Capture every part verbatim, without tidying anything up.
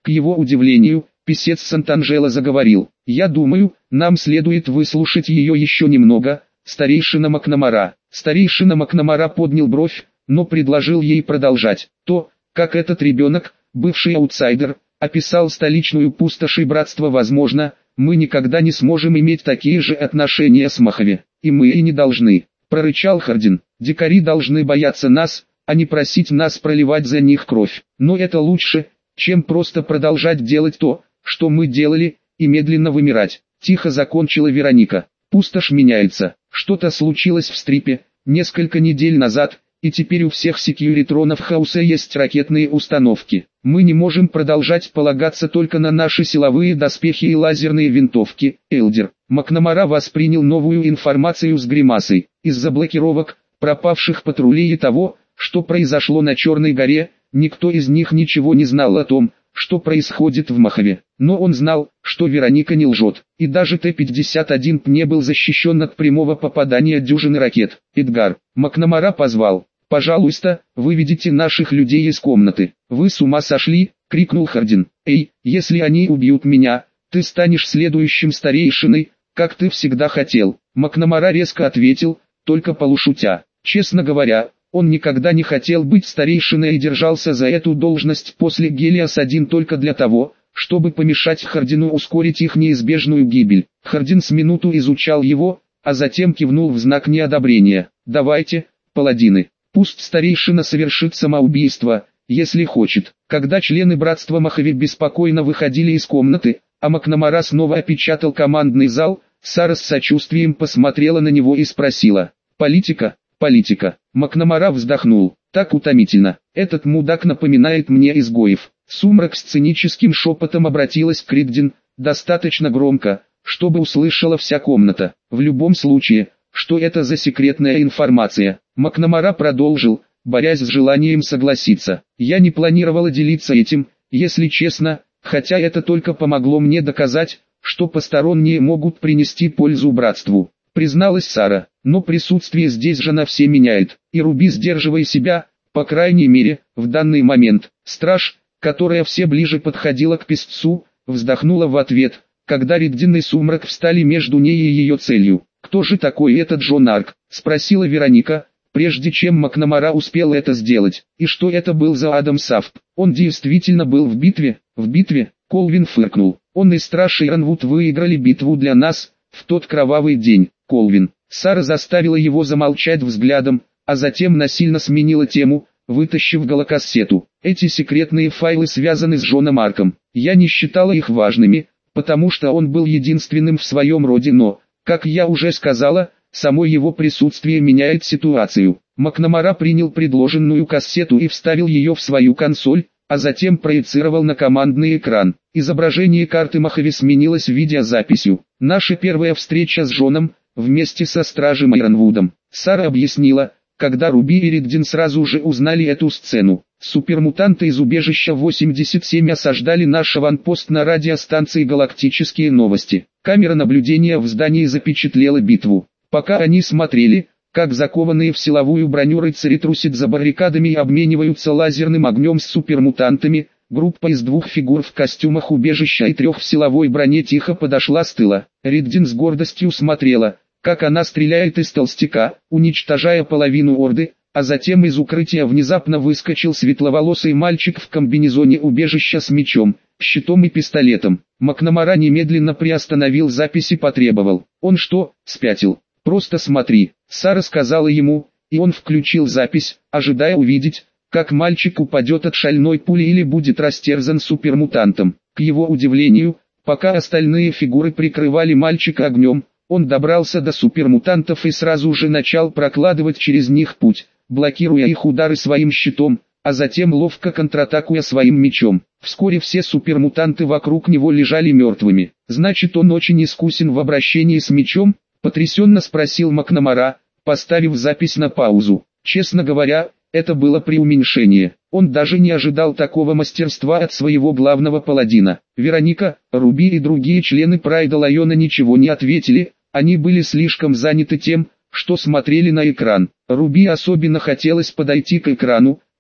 К его удивлению, писец Сант'Анджело заговорил: «Я думаю, нам следует выслушать ее еще немного, старейшина Макнамара». Старейшина Макнамара поднял бровь, но предложил ей продолжать. То, как этот ребенок, бывший аутсайдер, описал столичную пустошь и братство, возможно, мы никогда не сможем иметь такие же отношения с Мохаве. И мы и не должны, прорычал Хардин. Дикари должны бояться нас, а не просить нас проливать за них кровь. Но это лучше, чем просто продолжать делать то, что мы делали, и медленно вымирать. Тихо закончила Вероника. Пустошь меняется. Что-то случилось в Стрипе несколько недель назад, и теперь у всех секьюритронов Хауса есть ракетные установки. Мы не можем продолжать полагаться только на наши силовые доспехи и лазерные винтовки. Элдер. Макнамара воспринял новую информацию с гримасой. Из-за блокировок, пропавших патрулей и того, что произошло на Черной горе, никто из них ничего не знал о том, что происходит в Мохаве. Но он знал, что Вероника не лжет, и даже Т пятьдесят один не был защищен от прямого попадания дюжины ракет. Эдгар. Макнамара позвал. «Пожалуйста, выведите наших людей из комнаты». «Вы с ума сошли?» — крикнул Хардин. «Эй, если они убьют меня, ты станешь следующим старейшиной, как ты всегда хотел». Макнамара резко ответил, только полушутя. Честно говоря, он никогда не хотел быть старейшиной и держался за эту должность после Гелиос один только для того, чтобы помешать Хардину ускорить их неизбежную гибель. Хардин с минуту изучал его, а затем кивнул в знак неодобрения. «Давайте, паладины, пусть старейшина совершит самоубийство, если хочет». Когда члены братства Мохаве беспокойно выходили из комнаты, а Макнамара снова опечатал командный зал, Сара с сочувствием посмотрела на него и спросила: «Политика, политика». Макнамара вздохнул. «Так утомительно. Этот мудак напоминает мне изгоев». Сумрак с циническим шепотом обратилась к Риддин, достаточно громко, чтобы услышала вся комната. «В любом случае, что это за секретная информация?» Макнамара продолжил, борясь с желанием согласиться. «Я не планировала делиться этим, если честно, хотя это только помогло мне доказать, что посторонние могут принести пользу братству», призналась Сара. «Но присутствие здесь же на все меняет, и Руби, сдерживая себя, по крайней мере, в данный момент». Страж, которая все ближе подходила к песцу, вздохнула в ответ, когда Риддин и Сумрак встали между ней и ее целью. «Кто же такой этот Джон Арк?» — спросила Вероника, прежде чем Макнамара успел это сделать. «И что это был за Адам Сафт? Он действительно был в битве?» «В битве?» — Колвин фыркнул. «Он и Страж Иронвуд выиграли битву для нас, в тот кровавый день, Колвин». Сара заставила его замолчать взглядом, а затем насильно сменила тему, вытащив голокассету. «Эти секретные файлы связаны с Джоном Арком. Я не считала их важными, потому что он был единственным в своем роде, но, как я уже сказала, само его присутствие меняет ситуацию». Макнамара принял предложенную кассету и вставил ее в свою консоль, а затем проецировал на командный экран. Изображение карты Мохаве сменилось видеозаписью. «Наша первая встреча с Джоном, вместе со стражем Иронвудом», Сара объяснила, когда Руби и Риддин сразу же узнали эту сцену. «Супермутанты из убежища восемьдесят семь осаждали наш аванпост на радиостанции «Галактические новости». Камера наблюдения в здании запечатлела битву. Пока они смотрели, как закованные в силовую броню рыцари трусят за баррикадами и обмениваются лазерным огнем с супермутантами, группа из двух фигур в костюмах убежища и трех в силовой броне тихо подошла с тыла. Риддин с гордостью смотрела, как она стреляет из толстяка, уничтожая половину орды, а затем из укрытия внезапно выскочил светловолосый мальчик в комбинезоне убежища с мечом, щитом и пистолетом. Макнамара немедленно приостановил запись и потребовал: «Он что, спятил? Просто смотри». Сара сказала ему, и он включил запись, ожидая увидеть, как мальчик упадет от шальной пули или будет растерзан супермутантом. К его удивлению, пока остальные фигуры прикрывали мальчика огнем, он добрался до супермутантов и сразу же начал прокладывать через них путь, блокируя их удары своим щитом, а затем ловко контратакуя своим мечом. Вскоре все супермутанты вокруг него лежали мертвыми. «Значит, он очень искусен в обращении с мечом?» — потрясенно спросил Макнамара, поставив запись на паузу. Честно говоря, это было преуменьшение. Он даже не ожидал такого мастерства от своего главного паладина. Вероника, Руби и другие члены Прайда Лайона ничего не ответили, они были слишком заняты тем, что смотрели на экран. Руби особенно хотелось подойти к экрану,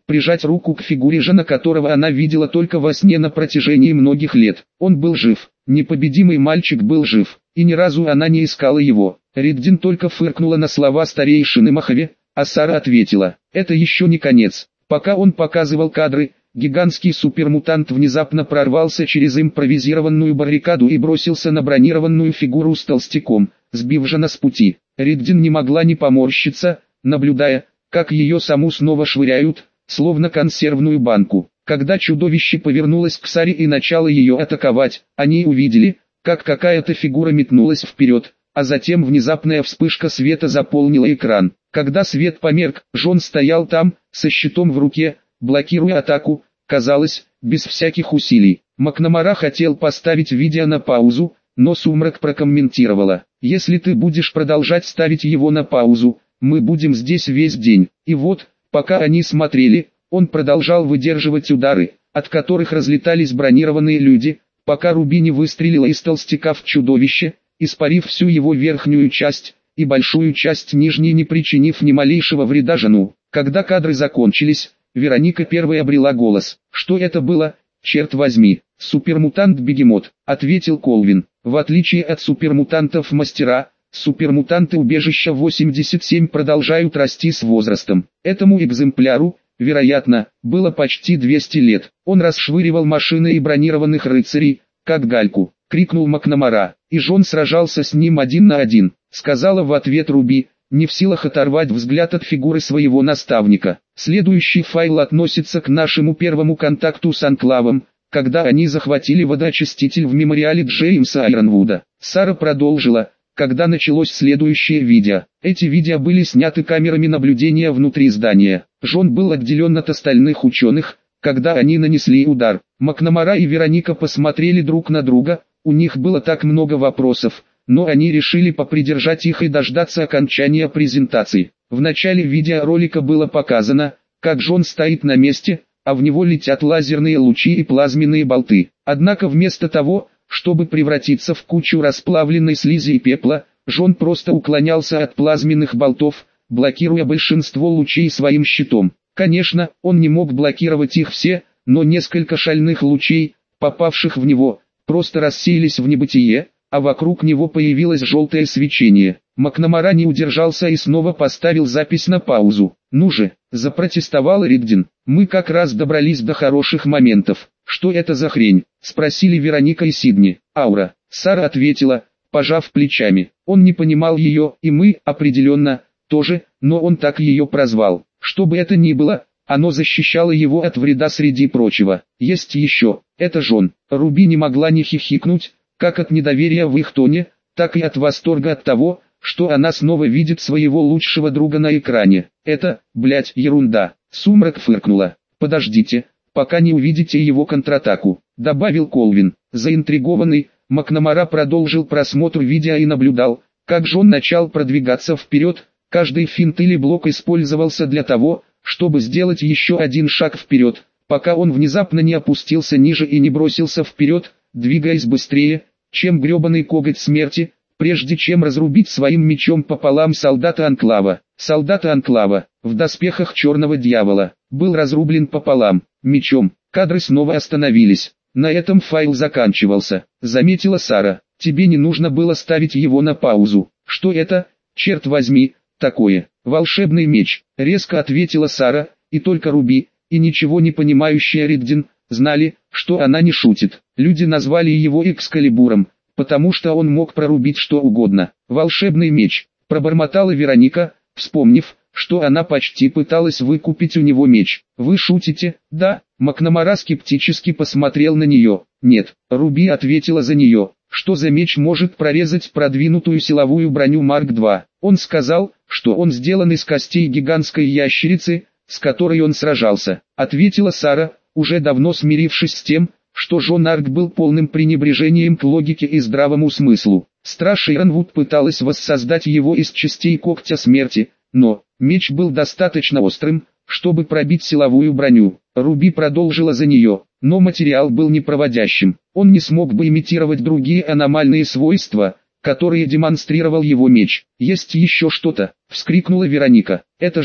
прижать руку к фигуре жена, которого она видела только во сне на протяжении многих лет. Он был жив, непобедимый мальчик был жив, и ни разу она не искала его. Риддин только фыркнула на слова старейшины Махави, а Сара ответила: «Это еще не конец». Пока он показывал кадры, гигантский супермутант внезапно прорвался через импровизированную баррикаду и бросился на бронированную фигуру с толстяком, сбив жена с пути. Риддин не могла не поморщиться, наблюдая, как ее саму снова швыряют, словно консервную банку. Когда чудовище повернулось к Саре и начало ее атаковать, они увидели, как какая-то фигура метнулась вперед, а затем внезапная вспышка света заполнила экран. Когда свет померк, Джон стоял там, со щитом в руке, блокируя атаку, казалось, без всяких усилий. Макнамара хотел поставить видео на паузу, но Сумрак прокомментировала: «Если ты будешь продолжать ставить его на паузу, мы будем здесь весь день». И вот, пока они смотрели, он продолжал выдерживать удары, от которых разлетались бронированные люди, пока Руби не выстрелила из толстяка в чудовище, испарив всю его верхнюю часть, и большую часть нижней, не причинив ни малейшего вреда жену. Когда кадры закончились, Вероника первой обрела голос. «Что это было, черт возьми?» «Супермутант-бегемот», — ответил Колвин. «В отличие от супермутантов мастера, супермутанты убежища восемьдесят семь продолжают расти с возрастом. Этому экземпляру, вероятно, было почти двести лет. Он расшвыривал машины и бронированных рыцарей, как гальку», — крикнул Макнамара. «И Джон сражался с ним один на один», — сказала в ответ Руби, не в силах оторвать взгляд от фигуры своего наставника. Следующий файл относится к нашему первому контакту с Анклавом, когда они захватили водоочиститель в мемориале Джеймса Айронвуда. Сара продолжила: когда началось следующее видео. Эти видео были сняты камерами наблюдения внутри здания. Джон был отделен от остальных ученых, когда они нанесли удар. Макнамара и Вероника посмотрели друг на друга, у них было так много вопросов, но они решили попридержать их и дождаться окончания презентации. В начале видеоролика было показано, как Джон стоит на месте, а в него летят лазерные лучи и плазменные болты. Однако вместо того, чтобы превратиться в кучу расплавленной слизи и пепла, Джон просто уклонялся от плазменных болтов, блокируя большинство лучей своим щитом. Конечно, он не мог блокировать их все, но несколько шальных лучей, попавших в него, просто рассеялись в небытие, а вокруг него появилось желтое свечение. Макнамара не удержался и снова поставил запись на паузу. «Ну же», — запротестовал Риддин, — «мы как раз добрались до хороших моментов». «Что это за хрень?» — спросили Вероника и Сидни. «Аура», — Сара ответила, пожав плечами. Он не понимал ее, и мы, определенно, тоже, но он так ее прозвал. Что бы это ни было, оно защищало его от вреда среди прочего. Есть еще, это Джон. Руби не могла не хихикнуть, как от недоверия в их тоне, так и от восторга от того, что она снова видит своего лучшего друга на экране. «Это, блять, ерунда», — Сумрак фыркнула. «Подождите, пока не увидите его контратаку», — добавил Колвин. Заинтригованный, Макнамара продолжил просмотр видео и наблюдал, как Джон начал продвигаться вперед. Каждый финт или блок использовался для того, чтобы сделать еще один шаг вперед, пока он внезапно не опустился ниже и не бросился вперед, двигаясь быстрее, чем гребаный коготь смерти, прежде чем разрубить своим мечом пополам солдата Анклава. Солдата Анклава, в доспехах черного дьявола, был разрублен пополам, мечом. Кадры снова остановились. На этом файл заканчивался, заметила Сара. «Тебе не нужно было ставить его на паузу». «Что это, черт возьми, такое?» «Волшебный меч», — резко ответила Сара, и только Руби, и ничего не понимающая Риддин, знали, что она не шутит. Люди назвали его Экскалибуром, потому что он мог прорубить что угодно. «Волшебный меч», — пробормотала Вероника, вспомнив, что она почти пыталась выкупить у него меч. «Вы шутите?» «Да», — Макнамара скептически посмотрел на нее. «Нет», — Руби ответила за нее. «Что за меч может прорезать продвинутую силовую броню Марк два? Он сказал, что он сделан из костей гигантской ящерицы, с которой он сражался», — ответила Сара, уже давно смирившись с тем, что Джон Арк был полным пренебрежением к логике и здравому смыслу. Страж Айронвуд пыталась воссоздать его из частей когтя смерти, но меч был достаточно острым, чтобы пробить силовую броню. Руби продолжила за нее, но материал был непроводящим. Он не смог бы имитировать другие аномальные свойства, которые демонстрировал его меч. «Есть еще что-то», — вскрикнула Вероника. «Это Джон.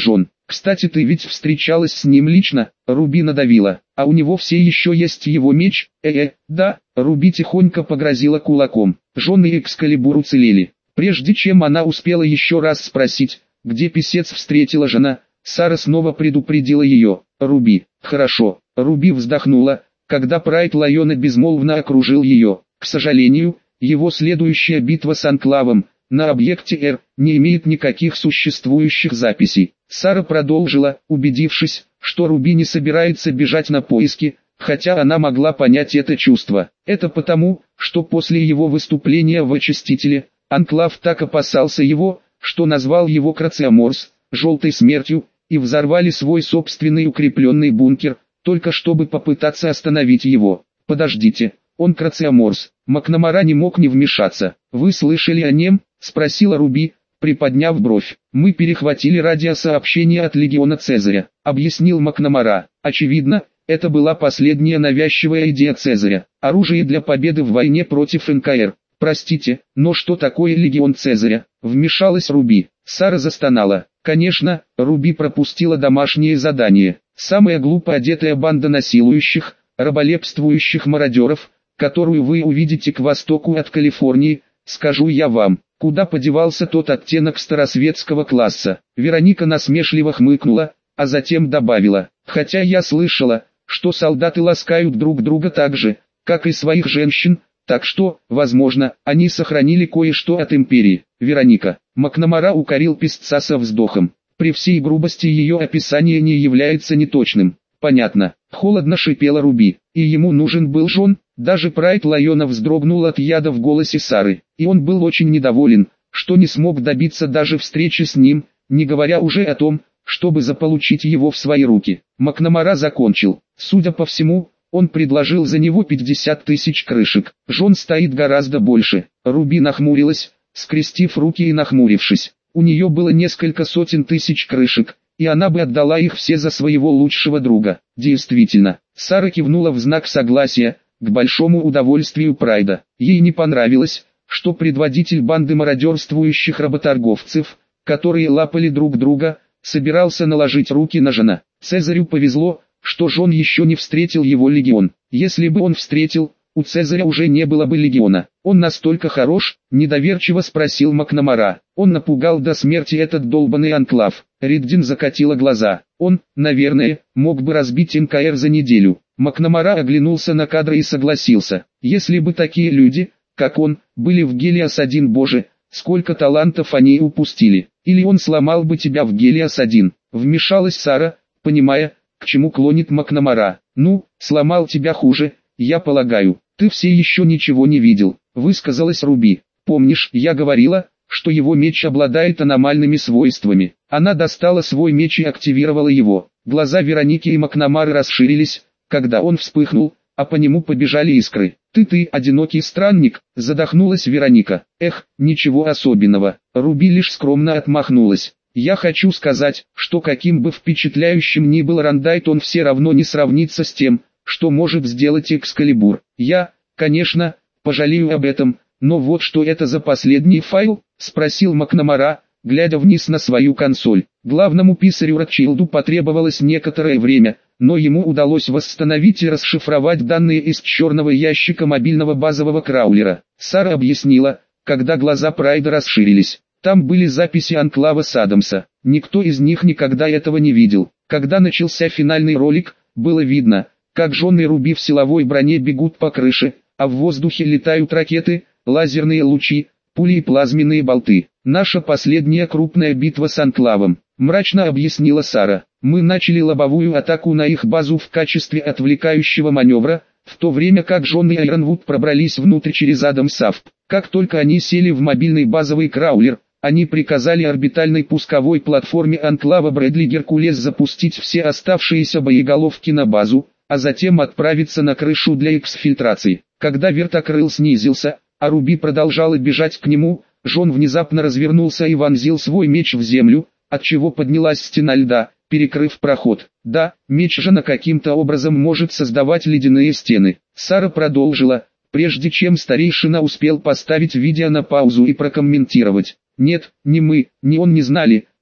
Кстати, ты ведь встречалась с ним лично, Руби надавила, а у него все еще есть его меч, э-э, да, Руби тихонько погрозила кулаком. Жены Экскалибур уцелели. Прежде чем она успела еще раз спросить, где писец встретила жена, Сара снова предупредила ее. Руби, хорошо, Руби вздохнула, когда Прайд Лайона безмолвно окружил ее. К сожалению, его следующая битва с Анклавом на объекте Р не имеет никаких существующих записей. Сара продолжила, убедившись, что Руби не собирается бежать на поиски, хотя она могла понять это чувство. Это потому, что после его выступления в Очистителе, Анклав так опасался его, что назвал его Крациоморс, желтой смертью, и взорвали свой собственный укрепленный бункер, только чтобы попытаться остановить его. Подождите, он Крациоморс. Макнамара не мог не вмешаться. Вы слышали о нем? Спросила Руби, приподняв бровь. Мы перехватили радиосообщение от легиона Цезаря, объяснил Макнамара. Очевидно, это была последняя навязчивая идея Цезаря. Оружие для победы в войне против эн ка эр. Простите, но что такое легион Цезаря? Вмешалась Руби. Сара застонала. Конечно, Руби пропустила домашнее задание. Самая глупо одетая банда насилующих, раболепствующих мародеров, которую вы увидите к востоку от Калифорнии, скажу я вам. Куда подевался тот оттенок старосветского класса? Вероника насмешливо хмыкнула, а затем добавила. Хотя я слышала, что солдаты ласкают друг друга так же, как и своих женщин, так что, возможно, они сохранили кое-что от империи. Вероника. Макнамара укорил писца со вздохом. При всей грубости ее описание не является неточным. Понятно. Холодно шипела Руби. И ему нужен был Джон. Даже Прайд Лайона вздрогнул от яда в голосе Сары. И он был очень недоволен, что не смог добиться даже встречи с ним, не говоря уже о том, чтобы заполучить его в свои руки. Макнамара закончил. Судя по всему, он предложил за него пятьдесят тысяч крышек. Джон стоит гораздо больше. Руби нахмурилась, скрестив руки и нахмурившись. У нее было несколько сотен тысяч крышек, и она бы отдала их все за своего лучшего друга. Действительно, Сара кивнула в знак согласия, к большому удовольствию Прайда. Ей не понравилось, что предводитель банды мародерствующих работорговцев, которые лапали друг друга, собирался наложить руки на Жона. Цезарю повезло, что Жон еще не встретил его легион. Если бы он встретил, у Цезаря уже не было бы легиона. Он настолько хорош? Недоверчиво спросил Макнамара. Он напугал до смерти этот долбанный анклав. Риддин закатила глаза. Он, наверное, мог бы разбить эн ка эр за неделю. Макнамара оглянулся на кадры и согласился. Если бы такие люди, как он, были в Гелиос один, боже, сколько талантов они упустили. Или он сломал бы тебя в Гелиос один. Вмешалась Сара, понимая, к чему клонит Макнамара. Ну, сломал тебя хуже, я полагаю. Ты все еще ничего не видел, высказалась Руби. Помнишь, я говорила, что его меч обладает аномальными свойствами. Она достала свой меч и активировала его. Глаза Вероники и Макнамары расширились, когда он вспыхнул, а по нему побежали искры. «Ты-ты, одинокий странник», — задохнулась Вероника. «Эх, ничего особенного». Руби лишь скромно отмахнулась. «Я хочу сказать, что каким бы впечатляющим ни был Рандайт, он все равно не сравнится с тем, что может сделать Экскалибур. Я, конечно, пожалею об этом, но вот что это за последний файл?» — спросил Макнамара, глядя вниз на свою консоль. Главному писарю Ротчилду потребовалось некоторое время, но ему удалось восстановить и расшифровать данные из черного ящика мобильного базового краулера. Сара объяснила, когда глаза Прайда расширились. Там были записи Анклава Адамса. Никто из них никогда этого не видел. Когда начался финальный ролик, было видно, как Джон и Руби в силовой броне бегут по крыше, а в воздухе летают ракеты, лазерные лучи, пули и плазменные болты. «Наша последняя крупная битва с Анклавом», — мрачно объяснила Сара. «Мы начали лобовую атаку на их базу в качестве отвлекающего маневра, в то время как Джон и Айронвуд пробрались внутрь через Адамсафт. Как только они сели в мобильный базовый краулер, они приказали орбитальной пусковой платформе Анклава Брэдли Геркулес запустить все оставшиеся боеголовки на базу, а затем отправиться на крышу для эксфильтрации. Когда вертокрыл снизился, а Руби продолжала бежать к нему, Джон внезапно развернулся и вонзил свой меч в землю, отчего поднялась стена льда, перекрыв проход. Да, меч Жона каким-то образом может создавать ледяные стены. Сара продолжила, прежде чем старейшина успел поставить видео на паузу и прокомментировать. Нет, ни мы, ни он не знали,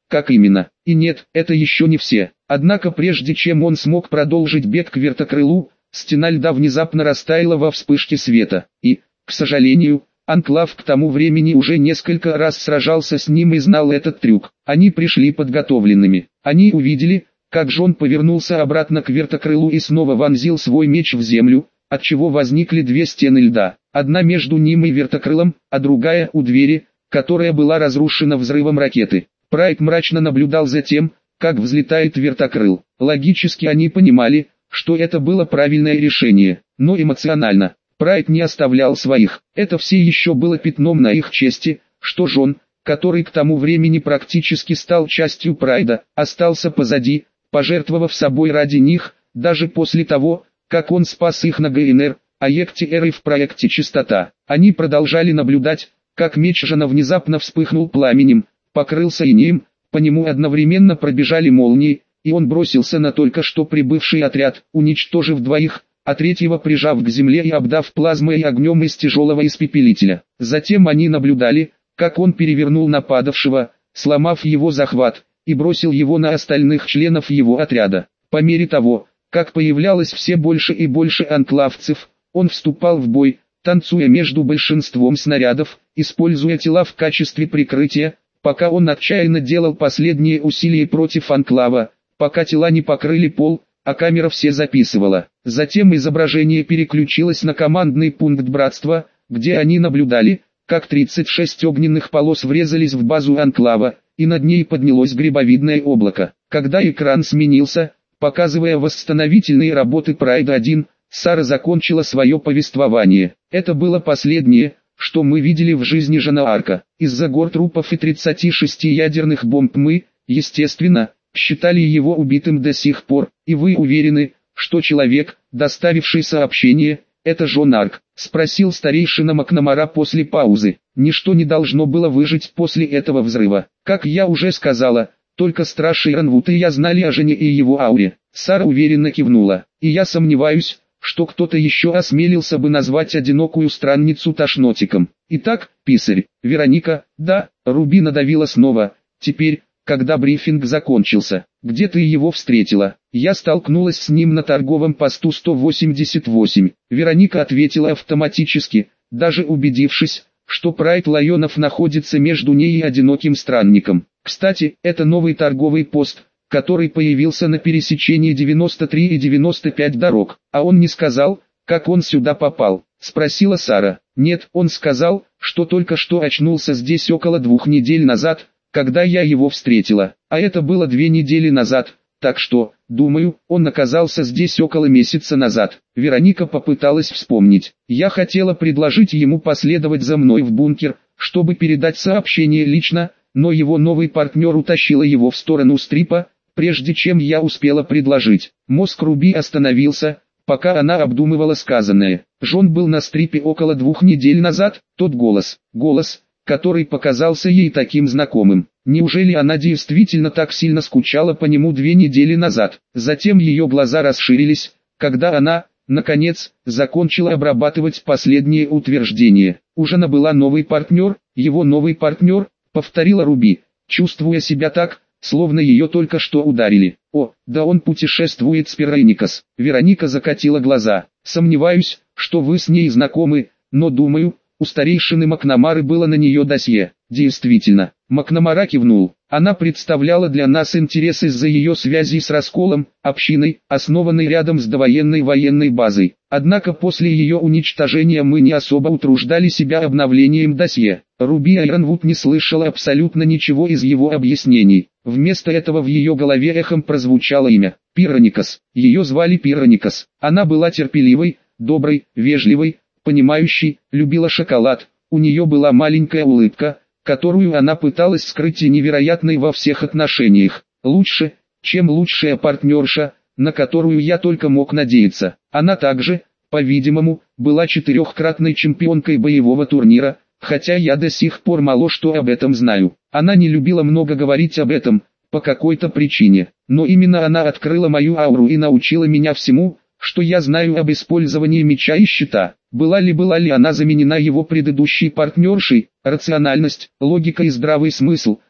как именно. И нет, это еще не все. Однако прежде чем он смог продолжить бег к вертокрылу, стена льда внезапно растаяла во вспышке света. И, к сожалению, Анклав к тому времени уже несколько раз сражался с ним и знал этот трюк. Они пришли подготовленными. Они увидели, как Джон повернулся обратно к вертокрылу и снова вонзил свой меч в землю, отчего возникли две стены льда. Одна между ним и вертокрылом, а другая у двери, которая была разрушена взрывом ракеты. Прайд мрачно наблюдал за тем, как взлетает вертокрыл. Логически они понимали, что это было правильное решение, но эмоционально Прайд не оставлял своих. Это все еще было пятном на их чести, что Джон, который к тому времени практически стал частью Прайда, остался позади, пожертвовав собой ради них, даже после того, как он спас их на ГНР, Аекте Р и в проекте «Чистота». Они продолжали наблюдать, как меч Жана внезапно вспыхнул пламенем, покрылся инеем, по нему одновременно пробежали молнии, и он бросился на только что прибывший отряд, уничтожив двоих, а третьего прижав к земле и обдав плазмой и огнем из тяжелого испепелителя. Затем они наблюдали, как он перевернул нападавшего, сломав его захват, и бросил его на остальных членов его отряда. По мере того, как появлялось все больше и больше анклавцев, он вступал в бой, танцуя между большинством снарядов, используя тела в качестве прикрытия, пока он отчаянно делал последние усилия против анклава, пока тела не покрыли пол, а камера все записывала. Затем изображение переключилось на командный пункт братства, где они наблюдали, как тридцать шесть огненных полос врезались в базу анклава, и над ней поднялось грибовидное облако. Когда экран сменился, показывая восстановительные работы Прайда один, Сара закончила свое повествование. Это было последнее, что мы видели в жизни Жана Арка. Из-за гор трупов и тридцати шести ядерных бомб мы, естественно, считали его убитым до сих пор. И вы уверены, что человек, доставивший сообщение, это Джон Арк? Спросил старейшина Макнамара после паузы. Ничто не должно было выжить после этого взрыва. Как я уже сказала, только Страж и Ранвуд и я знали о Жене и его ауре. Сара уверенно кивнула. И я сомневаюсь, что кто-то еще осмелился бы назвать одинокую странницу тошнотиком. Итак, писарь, Вероника, да, Руби надавила снова. Теперь, когда брифинг закончился, где ты его встретила? Я столкнулась с ним на торговом посту сто восемьдесят восемь. Вероника ответила автоматически, даже убедившись, что Прайд Лайонов находится между ней и одиноким странником. Кстати, это новый торговый пост, который появился на пересечении девяносто три и девяносто пять дорог. А он не сказал, как он сюда попал? Спросила Сара. Нет, он сказал, что только что очнулся здесь около двух недель назад, когда я его встретила. А это было две недели назад, так что, думаю, он оказался здесь около месяца назад. Вероника попыталась вспомнить. Я хотела предложить ему последовать за мной в бункер, чтобы передать сообщение лично, но его новый партнер утащила его в сторону стрипа, прежде чем я успела предложить. Мозг Руби остановился, пока она обдумывала сказанное. Джон был на стрипе около двух недель назад. Тот голос, голос, который показался ей таким знакомым. Неужели она действительно так сильно скучала по нему две недели назад? Затем ее глаза расширились, когда она, наконец, закончила обрабатывать последнее утверждение. У Жана была новый партнер, его новый партнер, повторила Руби, чувствуя себя так, словно ее только что ударили. О, да он путешествует с Пирайникас. Вероника закатила глаза. Сомневаюсь, что вы с ней знакомы, но думаю, у старейшины Макнамары было на нее досье. Действительно, Макнамара кивнул. Она представляла для нас интерес из-за ее связи с расколом, общиной, основанной рядом с довоенной военной базой. Однако после ее уничтожения мы не особо утруждали себя обновлением досье. Руби Айронвуд не слышала абсолютно ничего из его объяснений. Вместо этого в ее голове эхом прозвучало имя – Пироникас. Ее звали Пироникас. Она была терпеливой, доброй, вежливой, понимающей, любила шоколад. У нее была маленькая улыбка, которую она пыталась скрыть и невероятной во всех отношениях. Лучше, чем лучшая партнерша, на которую я только мог надеяться. Она также, по-видимому, была четырехкратной чемпионкой боевого турнира, хотя я до сих пор мало что об этом знаю. Она не любила много говорить об этом, по какой-то причине. Но именно она открыла мою ауру и научила меня всему, что я знаю об использовании меча и щита. Была ли была ли она заменена его предыдущей партнершей? Рациональность, логика и здравый смысл,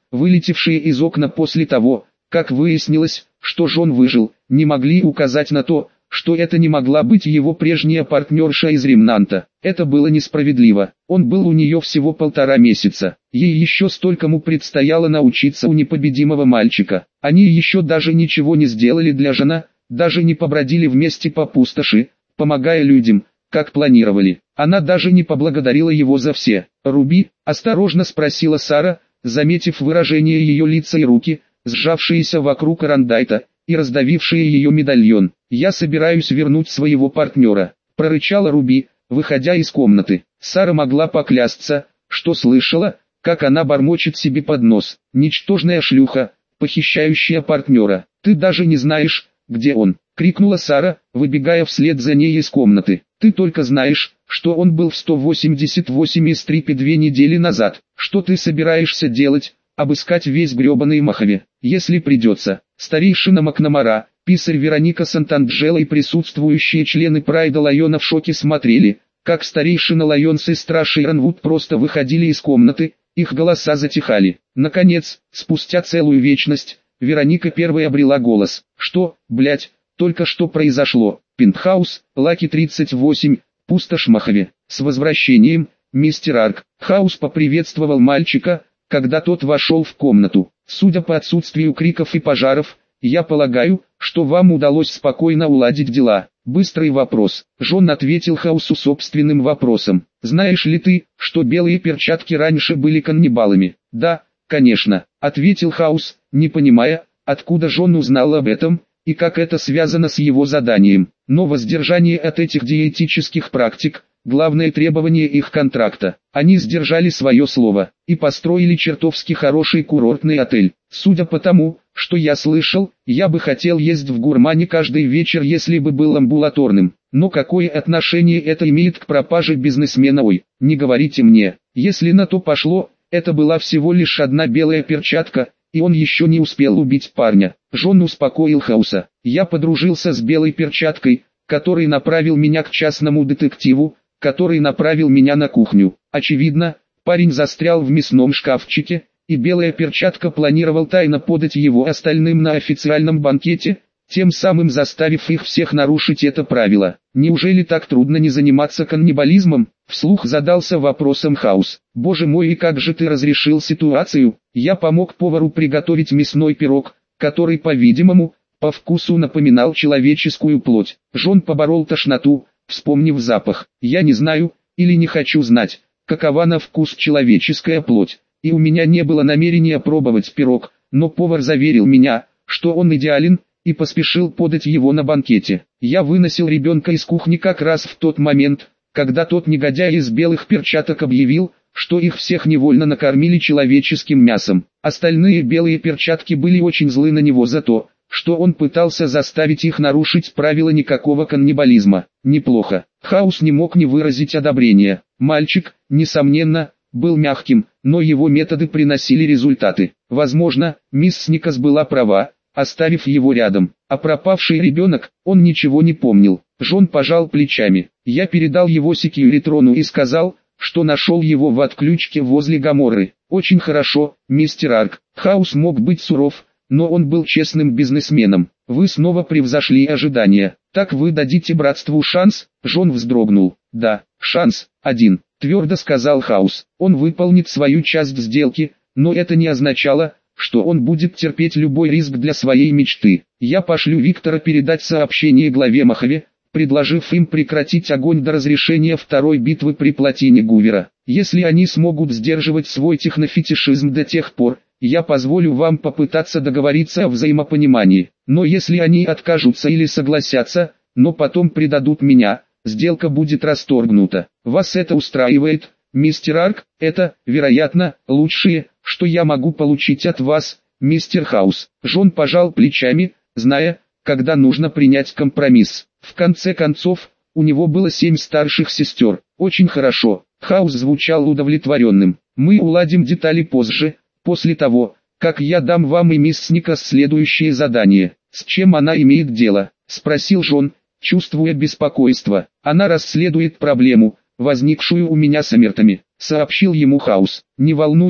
вылетевшие из окна после того, как выяснилось, что Джон выжил, не могли указать на то, что это не могла быть его прежняя партнерша из Ремнанта. Это было несправедливо. Он был у нее всего полтора месяца. Ей еще столькому предстояло научиться у непобедимого мальчика. Они еще даже ничего не сделали для Жона, даже не побродили вместе по пустоши, помогая людям, как планировали. Она даже не поблагодарила его за все. «Руби?» – осторожно спросила Сара, заметив выражение ее лица и руки, сжавшиеся вокруг Рандайта, и раздавившие ее медальон. «Я собираюсь вернуть своего партнера», – прорычала Руби, выходя из комнаты. Сара могла поклясться, что слышала, как она бормочет себе под нос. «Ничтожная шлюха, похищающая партнера. Ты даже не знаешь, где он», – крикнула Сара, выбегая вслед за ней из комнаты. «Ты только знаешь, что он был в сто восемьдесят восемь из Трипи две недели назад. Что ты собираешься делать? Обыскать весь гребаный Мохаве, если придется». Старейшина Макнамара, писарь Вероника Сант'Анджело и присутствующие члены Прайда Лайона в шоке смотрели, как старейшина Лайонс и страж Иронвуд просто выходили из комнаты, их голоса затихали. Наконец, спустя целую вечность, Вероника первой обрела голос. «Что, блять, только что произошло?» Пентхаус, Лаки тридцать восемь, пустошь Мохаве. «С возвращением, мистер Арк!» Хаус поприветствовал мальчика, когда тот вошел в комнату. «Судя по отсутствию криков и пожаров, я полагаю, что вам удалось спокойно уладить дела». Быстрый вопрос. Джон ответил Хаусу собственным вопросом. «Знаешь ли ты, что белые перчатки раньше были каннибалами?» «Да, конечно», — ответил Хаус, не понимая, откуда Джон узнал об этом, и как это связано с его заданием. Но воздержание от этих диетических практик – главное требование их контракта. Они сдержали свое слово и построили чертовски хороший курортный отель. Судя по тому, что я слышал, я бы хотел есть в Гурмане каждый вечер, если бы был амбулаторным. Но какое отношение это имеет к пропаже бизнесмена? Ой, не говорите мне. Если на то пошло, это была всего лишь одна белая перчатка, и он еще не успел убить парня. Джон успокоил Хауса. Я подружился с белой перчаткой, который направил меня к частному детективу, который направил меня на кухню. Очевидно, парень застрял в мясном шкафчике, и белая перчатка планировал тайно подать его остальным на официальном банкете, тем самым заставив их всех нарушить это правило. Неужели так трудно не заниматься каннибализмом? Вслух задался вопросом Хаус. «Боже мой, и как же ты разрешил ситуацию?» «Я помог повару приготовить мясной пирог, который, по-видимому, по вкусу напоминал человеческую плоть». Джон поборол тошноту, вспомнив запах. «Я не знаю, или не хочу знать, какова на вкус человеческая плоть, и у меня не было намерения пробовать пирог, но повар заверил меня, что он идеален, и поспешил подать его на банкете. Я выносил ребенка из кухни как раз в тот момент, когда тот негодяй из белых перчаток объявил, что их всех невольно накормили человеческим мясом. Остальные белые перчатки были очень злы на него за то, что он пытался заставить их нарушить правила никакого каннибализма. Неплохо. Хаус не мог не выразить одобрения. Мальчик, несомненно, был мягким, но его методы приносили результаты. Возможно, мисс Сникас была права, оставив его рядом. А пропавший ребенок, он ничего не помнил. Джон пожал плечами. Я передал его секьюритрону и сказал, что нашел его в отключке возле Гоморры. Очень хорошо, мистер Арк. Хаус мог быть суров, но он был честным бизнесменом. Вы снова превзошли ожидания. Так вы дадите братству шанс? Джон вздрогнул. Да, шанс, один, твердо сказал Хаус. Он выполнит свою часть сделки, но это не означало, что он будет терпеть любой риск для своей мечты. Я пошлю Виктора передать сообщение главе Мохаве, предложив им прекратить огонь до разрешения второй битвы при плотине Гувера. Если они смогут сдерживать свой технофетишизм до тех пор, я позволю вам попытаться договориться о взаимопонимании. Но если они откажутся или согласятся, но потом предадут меня, сделка будет расторгнута. Вас это устраивает, мистер Арк? Это, вероятно, лучшее, что я могу получить от вас, мистер Хаус. Джон пожал плечами, зная, когда нужно принять компромисс. В конце концов, у него было семь старших сестер. Очень хорошо. Хаус звучал удовлетворенным. Мы уладим детали позже, после того, как я дам вам и мисс Сникас следующее задание. С чем она имеет дело? Спросил Джон, чувствуя беспокойство. Она расследует проблему, возникшую у меня с Эмертами, сообщил ему Хаус. Не волнуйся,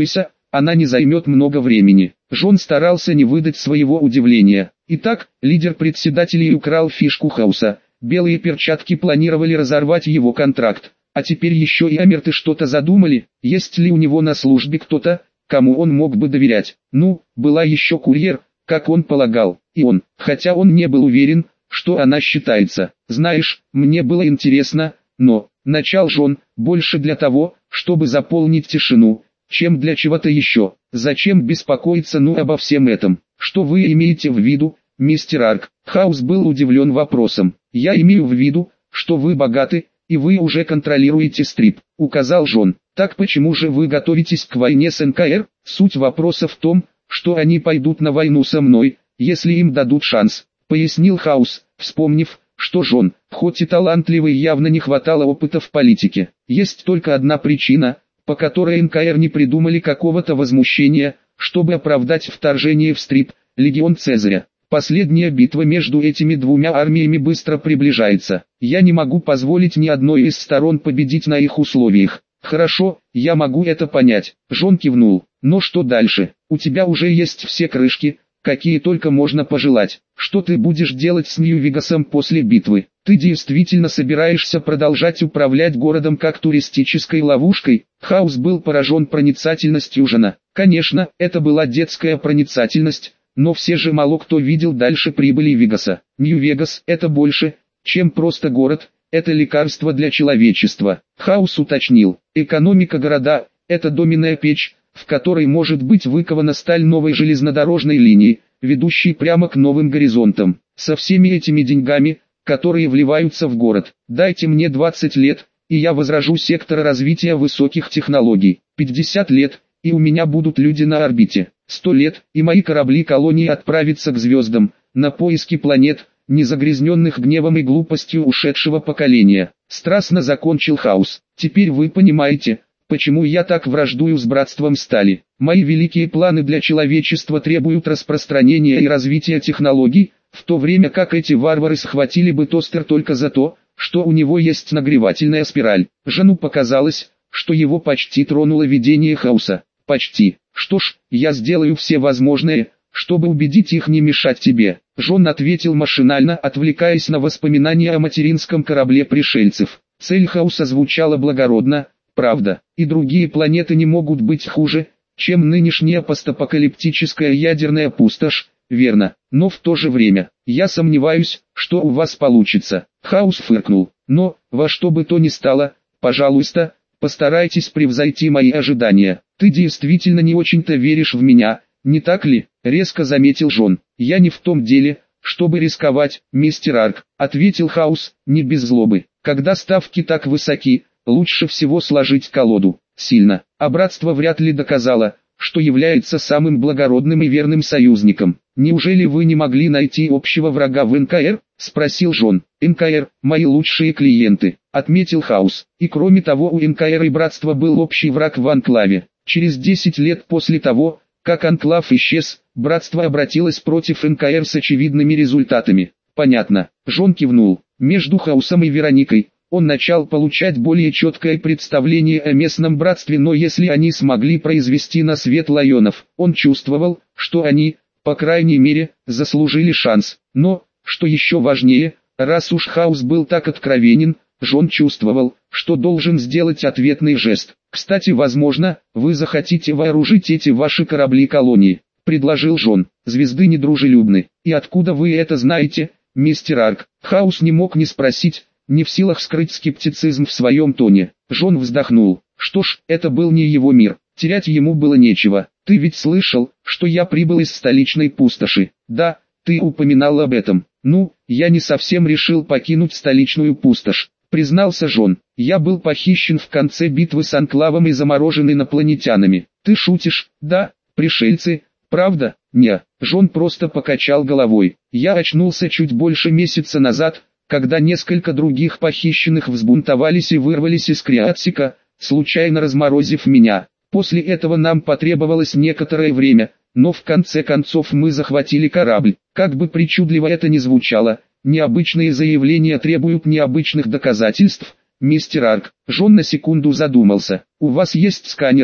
она не займет много времени. Джон старался не выдать своего удивления. Итак, лидер председателей украл фишку Хауса. Белые перчатки планировали разорвать его контракт. А теперь еще и Амерты что-то задумали. Есть ли у него на службе кто-то, кому он мог бы доверять? Ну, была еще курьер, как он полагал. И он, хотя он не был уверен, что она считается. Знаешь, мне было интересно, но, начал Джон, больше для того, чтобы заполнить тишину, чем для чего-то еще. Зачем беспокоиться ну обо всем этом? Что вы имеете в виду, мистер Арк? Хаус был удивлен вопросом. Я имею в виду, что вы богаты, и вы уже контролируете стрип, указал Джон. Так почему же вы готовитесь к войне с эн ка эр? Суть вопроса в том, что они пойдут на войну со мной, если им дадут шанс, пояснил Хаус, вспомнив, что Джон, хоть и талантливый, явно не хватало опыта в политике. Есть только одна причина, по которой эн ка эр не придумали какого-то возмущения, чтобы оправдать вторжение в стрип, легион Цезаря. Последняя битва между этими двумя армиями быстро приближается. Я не могу позволить ни одной из сторон победить на их условиях. Хорошо, я могу это понять. Джон кивнул. Но что дальше? У тебя уже есть все крышки, какие только можно пожелать. Что ты будешь делать с Нью-Вегасом после битвы? Ты действительно собираешься продолжать управлять городом как туристической ловушкой? Хаус был поражен проницательностью Джона. Конечно, это была детская проницательность, но все же мало кто видел дальше прибыли Вегаса. Нью-Вегас – это больше, чем просто город, это лекарство для человечества. Хаус уточнил, экономика города – это доменная печь, в которой может быть выкована сталь новой железнодорожной линии, ведущей прямо к новым горизонтам. Со всеми этими деньгами, которые вливаются в город, дайте мне двадцать лет, и я возрожу сектор развития высоких технологий. пятьдесят лет, и у меня будут люди на орбите. сто лет, и мои корабли-колонии отправятся к звездам, на поиски планет, не загрязненных гневом и глупостью ушедшего поколения. Страстно закончил Хаус. Теперь вы понимаете, почему я так враждую с братством стали. Мои великие планы для человечества требуют распространения и развития технологий, в то время как эти варвары схватили бы тостер только за то, что у него есть нагревательная спираль. Жену показалось, что его почти тронуло видение Хауса. Почти. Что ж, я сделаю все возможное, чтобы убедить их не мешать тебе. Джон ответил машинально, отвлекаясь на воспоминания о материнском корабле пришельцев. Цель Хауса звучала благородно, правда, и другие планеты не могут быть хуже, чем нынешняя постапокалиптическая ядерная пустошь, верно, но в то же время, я сомневаюсь, что у вас получится. Хаус фыркнул, но, во что бы то ни стало, пожалуйста, постарайтесь превзойти мои ожидания. Ты действительно не очень-то веришь в меня, не так ли? Резко заметил Джон. Я не в том деле, чтобы рисковать, мистер Арк, ответил Хаус, не без злобы. Когда ставки так высоки, лучше всего сложить колоду сильно. А братство вряд ли доказало, что является самым благородным и верным союзником. Неужели вы не могли найти общего врага в эн ка эр? Спросил Джон. эн ка эр – мои лучшие клиенты, отметил Хаус. И кроме того, у эн ка эр и братства был общий враг в Анклаве. Через десять лет после того, как Анклав исчез, братство обратилось против эн ка эр с очевидными результатами. Понятно. Джон кивнул. Между Хаусом и Вероникой он начал получать более четкое представление о местном братстве, но если они смогли произвести на свет Лайонов, он чувствовал, что они, по крайней мере, заслужили шанс. Но, что еще важнее, раз уж Хаус был так откровенен, Джон чувствовал, что должен сделать ответный жест. «Кстати, возможно, вы захотите вооружить эти ваши корабли-колонии», — предложил Джон. «Звезды недружелюбны. И откуда вы это знаете, мистер Арк?» Хаус не мог не спросить, не в силах скрыть скептицизм в своем тоне. Джон вздохнул. Что ж, это был не его мир, терять ему было нечего. «Ты ведь слышал, что я прибыл из столичной пустоши?» «Да, ты упоминал об этом». «Ну, я не совсем решил покинуть столичную пустошь», признался Джон. «Я был похищен в конце битвы с Анклавом и заморожен инопланетянами». «Ты шутишь?» «Да, пришельцы, правда?» «Не». Джон просто покачал головой. «Я очнулся чуть больше месяца назад, когда несколько других похищенных взбунтовались и вырвались из Криатсика, случайно разморозив меня. После этого нам потребовалось некоторое время, но в конце концов мы захватили корабль. Как бы причудливо это ни звучало, необычные заявления требуют необычных доказательств, мистер Арк». Джон на секунду задумался. «У вас есть сканеры,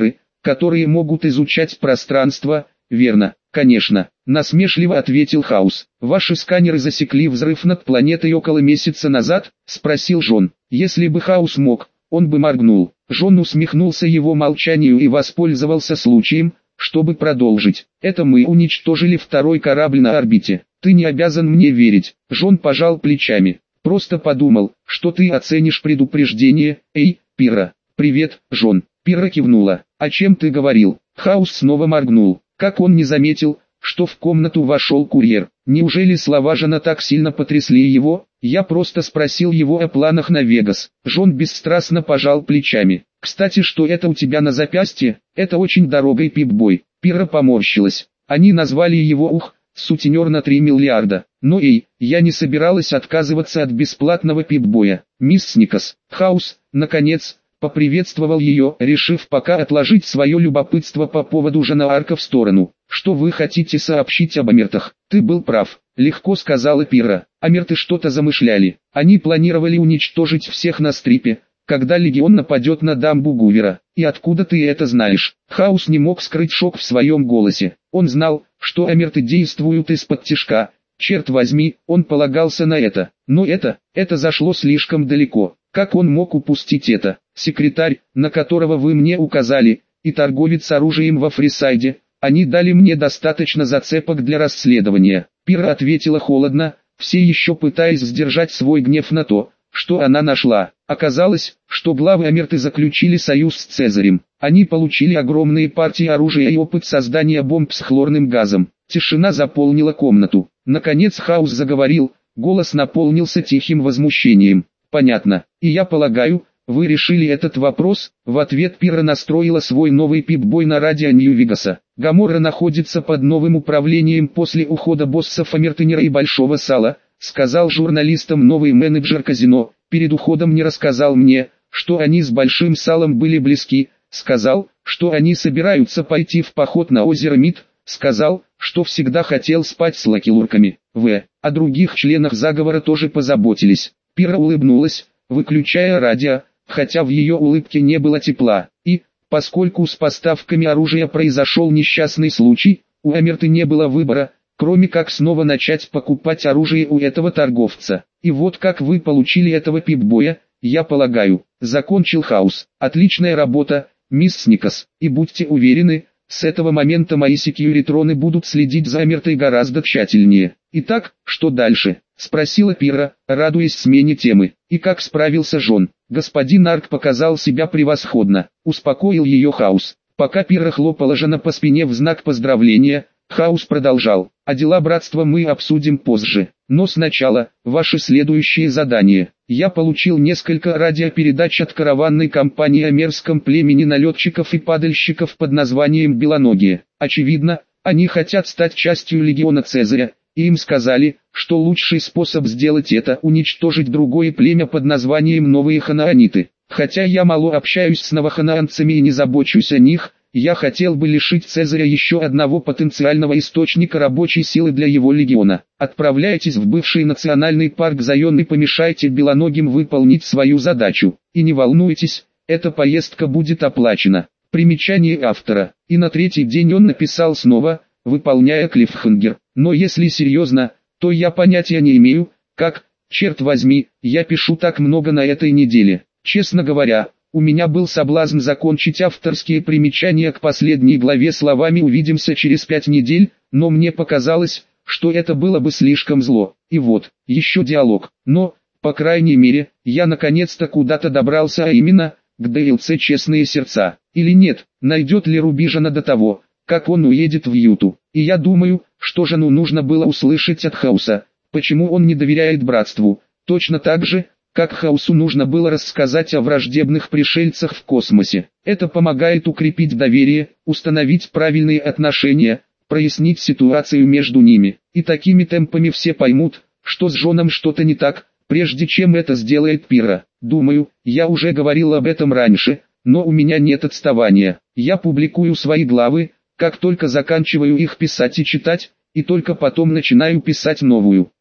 которые могут изучать пространство, верно? Конечно, насмешливо ответил Хаус. Ваши сканеры засекли взрыв над планетой около месяца назад? Спросил Джон. Если бы Хаус мог, он бы моргнул. Джон усмехнулся его молчанию и воспользовался случаем, чтобы продолжить. Это мы уничтожили второй корабль на орбите. Ты не обязан мне верить. Джон пожал плечами. Просто подумал, что ты оценишь предупреждение. Эй, Пира. Привет, Джон. Пира кивнула. О чем ты говорил? Хаус снова моргнул. Как он не заметил, что в комнату вошел курьер? Неужели слова Жона так сильно потрясли его? Я просто спросил его о планах на Вегас. Джон бесстрастно пожал плечами. Кстати, что это у тебя на запястье? Это очень дорогой Пип-бой. Пира поморщилась. Они назвали его ух, сутенер на три миллиарда. Но эй, я не собиралась отказываться от бесплатного Пип-боя. Мисс Сникас. Хаус, наконец, поприветствовал ее, решив пока отложить свое любопытство по поводу Жона Арка в сторону. Что вы хотите сообщить об Амертах? Ты был прав, легко сказала Пира. Амерты что-то замышляли. Они планировали уничтожить всех на стрипе, когда легион нападет на дамбу Гувера. И откуда ты это знаешь? Хаус не мог скрыть шок в своем голосе. Он знал, что Амерты действуют из-под тишка. Черт возьми, он полагался на это. Но это, это зашло слишком далеко. Как он мог упустить это? Секретарь, на которого вы мне указали, и торговец оружием во Фрисайде, они дали мне достаточно зацепок для расследования. Пира ответила холодно, все еще пытаясь сдержать свой гнев на то, что она нашла. Оказалось, что главы Амерты заключили союз с Цезарем. Они получили огромные партии оружия и опыт создания бомб с хлорным газом. Тишина заполнила комнату. Наконец Хаус заговорил, голос наполнился тихим возмущением. Понятно. И я полагаю, вы решили этот вопрос? В ответ Пира настроила свой новый пип-бой на радио Нью-Вегаса. Гаморра находится под новым управлением после ухода боссов Амертенера и Большого Сала, сказал журналистам новый менеджер казино. Перед уходом не рассказал мне, что они с Большим Салом были близки, сказал, что они собираются пойти в поход на озеро Мид, сказал, что всегда хотел спать с лакилурками. В. О других членах заговора тоже позаботились. Пира улыбнулась, выключая радио, хотя в ее улыбке не было тепла. И, поскольку с поставками оружия произошел несчастный случай, у Амерты не было выбора, кроме как снова начать покупать оружие у этого торговца. И вот как вы получили этого пип-боя, я полагаю, закончил Хаус. Отличная работа, мисс Сникас, и будьте уверены, с этого момента мои секьюритроны будут следить за Амертой гораздо тщательнее. Итак, что дальше? Спросила Пира, радуясь смене темы. И как справился Джон? Господин Арк показал себя превосходно, успокоил ее Хаус. Пока Пира хлопала Жона по спине в знак поздравления, Хаус продолжал. А дела братства мы обсудим позже. Но сначала, ваше следующее задание. Я получил несколько радиопередач от караванной компании о мерзком племени налетчиков и падальщиков под названием Белоногие. Очевидно, они хотят стать частью легиона Цезаря, и им сказали, что лучший способ сделать это уничтожить другое племя под названием Новые Ханааниты. Хотя я мало общаюсь с новоханаанцами и не забочусь о них, я хотел бы лишить Цезаря еще одного потенциального источника рабочей силы для его легиона. Отправляйтесь в бывший национальный парк Зайон и помешайте белоногим выполнить свою задачу. И не волнуйтесь, эта поездка будет оплачена. Примечание автора. И на третий день он написал снова, выполняя клиффхангер. Но если серьезно, то я понятия не имею, как, черт возьми, я пишу так много на этой неделе. Честно говоря, у меня был соблазн закончить авторские примечания к последней главе словами «увидимся через пять недель», но мне показалось, что это было бы слишком зло. И вот, еще диалог. Но, по крайней мере, я наконец-то куда-то добрался, а именно, к ди эл си «Честные сердца». Или нет, найдет ли Руби Жона до того, как он уедет в Юту. И я думаю, что Жону нужно было услышать от Хауса, почему он не доверяет братству, точно так же, как Хаусу нужно было рассказать о враждебных пришельцах в космосе. Это помогает укрепить доверие, установить правильные отношения, прояснить ситуацию между ними. И такими темпами все поймут, что с Джоном что-то не так, прежде чем это сделает Пира. Думаю, я уже говорил об этом раньше, но у меня нет отставания. Я публикую свои главы, как только заканчиваю их писать и читать, и только потом начинаю писать новую.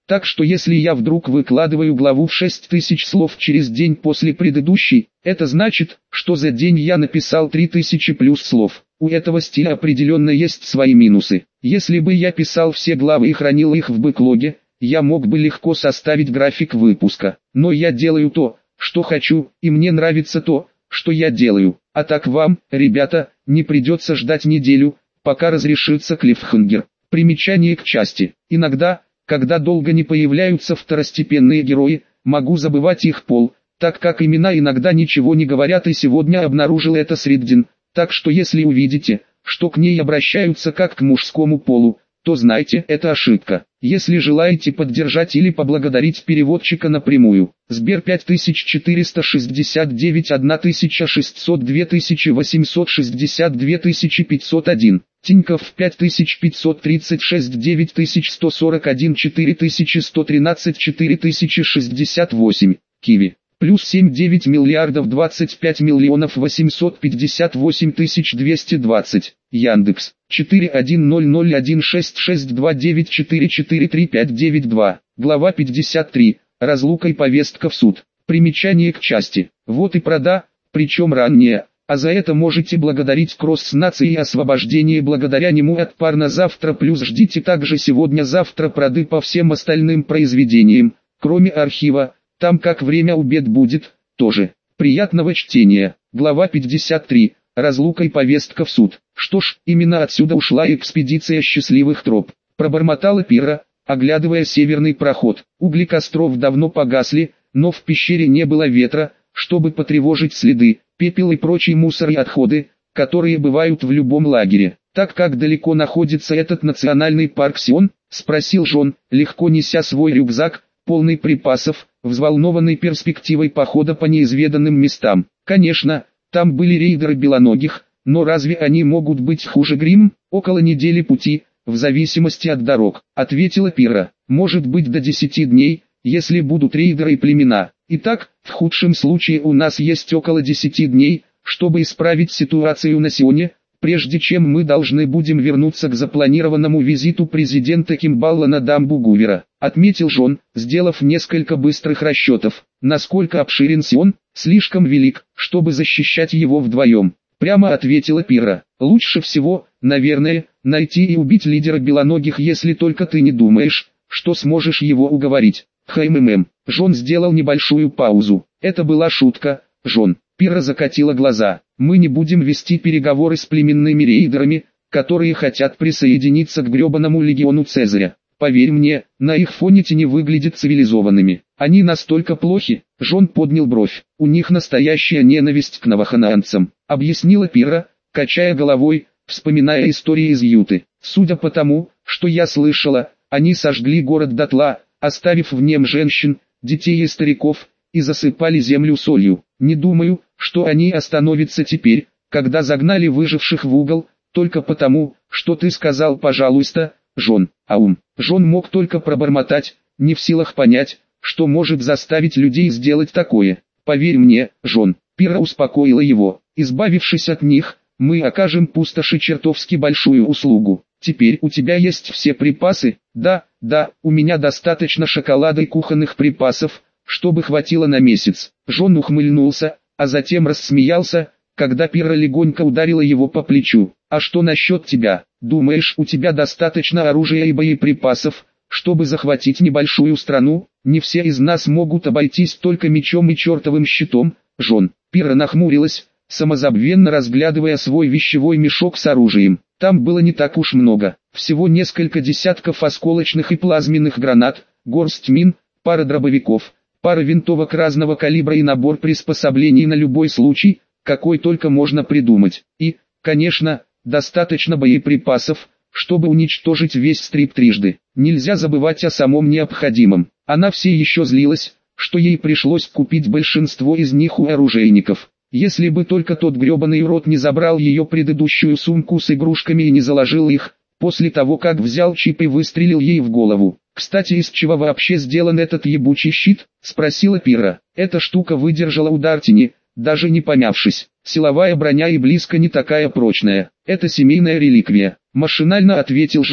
Так что если я вдруг выкладываю главу в шесть тысяч слов через день после предыдущей, это значит, что за день я написал три тысячи плюс слов. У этого стиля определенно есть свои минусы. Если бы я писал все главы и хранил их в бэклоге, я мог бы легко составить график выпуска. Но я делаю то, что хочу, и мне нравится то, что я делаю. А так вам, ребята, не придется ждать неделю, пока разрешится клиффхенгер. Примечание к части. Иногда, когда долго не появляются второстепенные герои, могу забывать их пол, так как имена иногда ничего не говорят, и сегодня обнаружил это Среддин. Так что если увидите, что к ней обращаются как к мужскому полу, то знайте, это ошибка. Если желаете поддержать или поблагодарить переводчика напрямую, Сбер пять тысяч четыреста шестьдесят девять тысяча шестьсот два тысячи восемьсот шестьдесят два тысячи пятьсот один, Тинькофф пять тысяч пятьсот тридцать шесть девять тысяч сто сорок один четыре тысячи сто тринадцать четыре тысячи шестьдесят восемь, Киви. Плюс семь девять миллиардов двадцать пять миллионов восемьсот пятьдесят восемь тысяч двести двадцать. Яндекс. четыре один ноль ноль один шесть шесть два девять четыре четыре три пять девять два. Глава пятьдесят три. Разлука и повестка в суд. Примечание к части. Вот и прода, причем раннее. А за это можете благодарить Кросс-нации и освобождение благодаря нему от пар на завтра. Плюс ждите также сегодня-завтра проды по всем остальным произведениям, кроме архива. Там как время убед будет, тоже. Приятного чтения. Глава пятьдесят три. Разлука и повестка в суд. Что ж, именно отсюда ушла экспедиция счастливых троп. Пробормотала Пирра, оглядывая северный проход. Угли костров давно погасли, но в пещере не было ветра, чтобы потревожить следы, пепел и прочий мусор и отходы, которые бывают в любом лагере. Так как далеко находится этот национальный парк Сион? Спросил Жон, легко неся свой рюкзак, полный припасов, взволнованный перспективой похода по неизведанным местам. Конечно, там были рейдеры белоногих, но разве они могут быть хуже Грим? Около недели пути, в зависимости от дорог, ответила Пирра. Может быть до десяти дней, если будут рейдеры и племена. Итак, в худшем случае у нас есть около десяти дней, чтобы исправить ситуацию на Сионе, прежде чем мы должны будем вернуться к запланированному визиту президента Кимбалла на дамбу Гувера, отметил Жон, сделав несколько быстрых расчетов. Насколько обширен Сион? Слишком велик, чтобы защищать его вдвоем. Прямо ответила Пирра. Лучше всего, наверное, найти и убить лидера белоногих, если только ты не думаешь, что сможешь его уговорить. Хмм. Жон сделал небольшую паузу. Это была шутка, Жон. Пирра закатила глаза. Мы не будем вести переговоры с племенными рейдерами, которые хотят присоединиться к гребаному легиону Цезаря. Поверь мне, на их фоне тени выглядят цивилизованными. Они настолько плохи. Жон поднял бровь. У них настоящая ненависть к новоханаанцам, объяснила Пирра, качая головой, вспоминая истории из Юты. Судя по тому, что я слышала, они сожгли город дотла, оставив в нем женщин, детей и стариков, и засыпали землю солью. Не думаю, что они остановятся теперь, когда загнали выживших в угол, только потому, что ты сказал «пожалуйста», Жон. Аум. Жон мог только пробормотать, не в силах понять, что может заставить людей сделать такое. Поверь мне, Жон. Пирра успокоила его. Избавившись от них, мы окажем пустоши чертовски большую услугу. Теперь у тебя есть все припасы? Да, да, у меня достаточно шоколада и кухонных припасов, чтобы хватило на месяц. Жон ухмыльнулся, а затем рассмеялся, когда Пирра легонько ударила его по плечу. А что насчет тебя? Думаешь, у тебя достаточно оружия и боеприпасов, чтобы захватить небольшую страну? Не все из нас могут обойтись только мечом и чертовым щитом, Жон. Пирра нахмурилась, самозабвенно разглядывая свой вещевой мешок с оружием. Там было не так уж много, всего несколько десятков осколочных и плазменных гранат, горсть мин, пара дробовиков, пара винтовок разного калибра и набор приспособлений на любой случай, какой только можно придумать. И, конечно, достаточно боеприпасов, чтобы уничтожить весь стрип трижды. Нельзя забывать о самом необходимом. Она все еще злилась, что ей пришлось купить большинство из них у оружейников. Если бы только тот гребаный урод не забрал ее предыдущую сумку с игрушками и не заложил их, после того как взял чип и выстрелил ей в голову. «Кстати, из чего вообще сделан этот ебучий щит?» – спросила Пирра. «Эта штука выдержала удар тени, даже не помявшись. Силовая броня и близко не такая прочная. Это семейная реликвия», – машинально ответил Жон,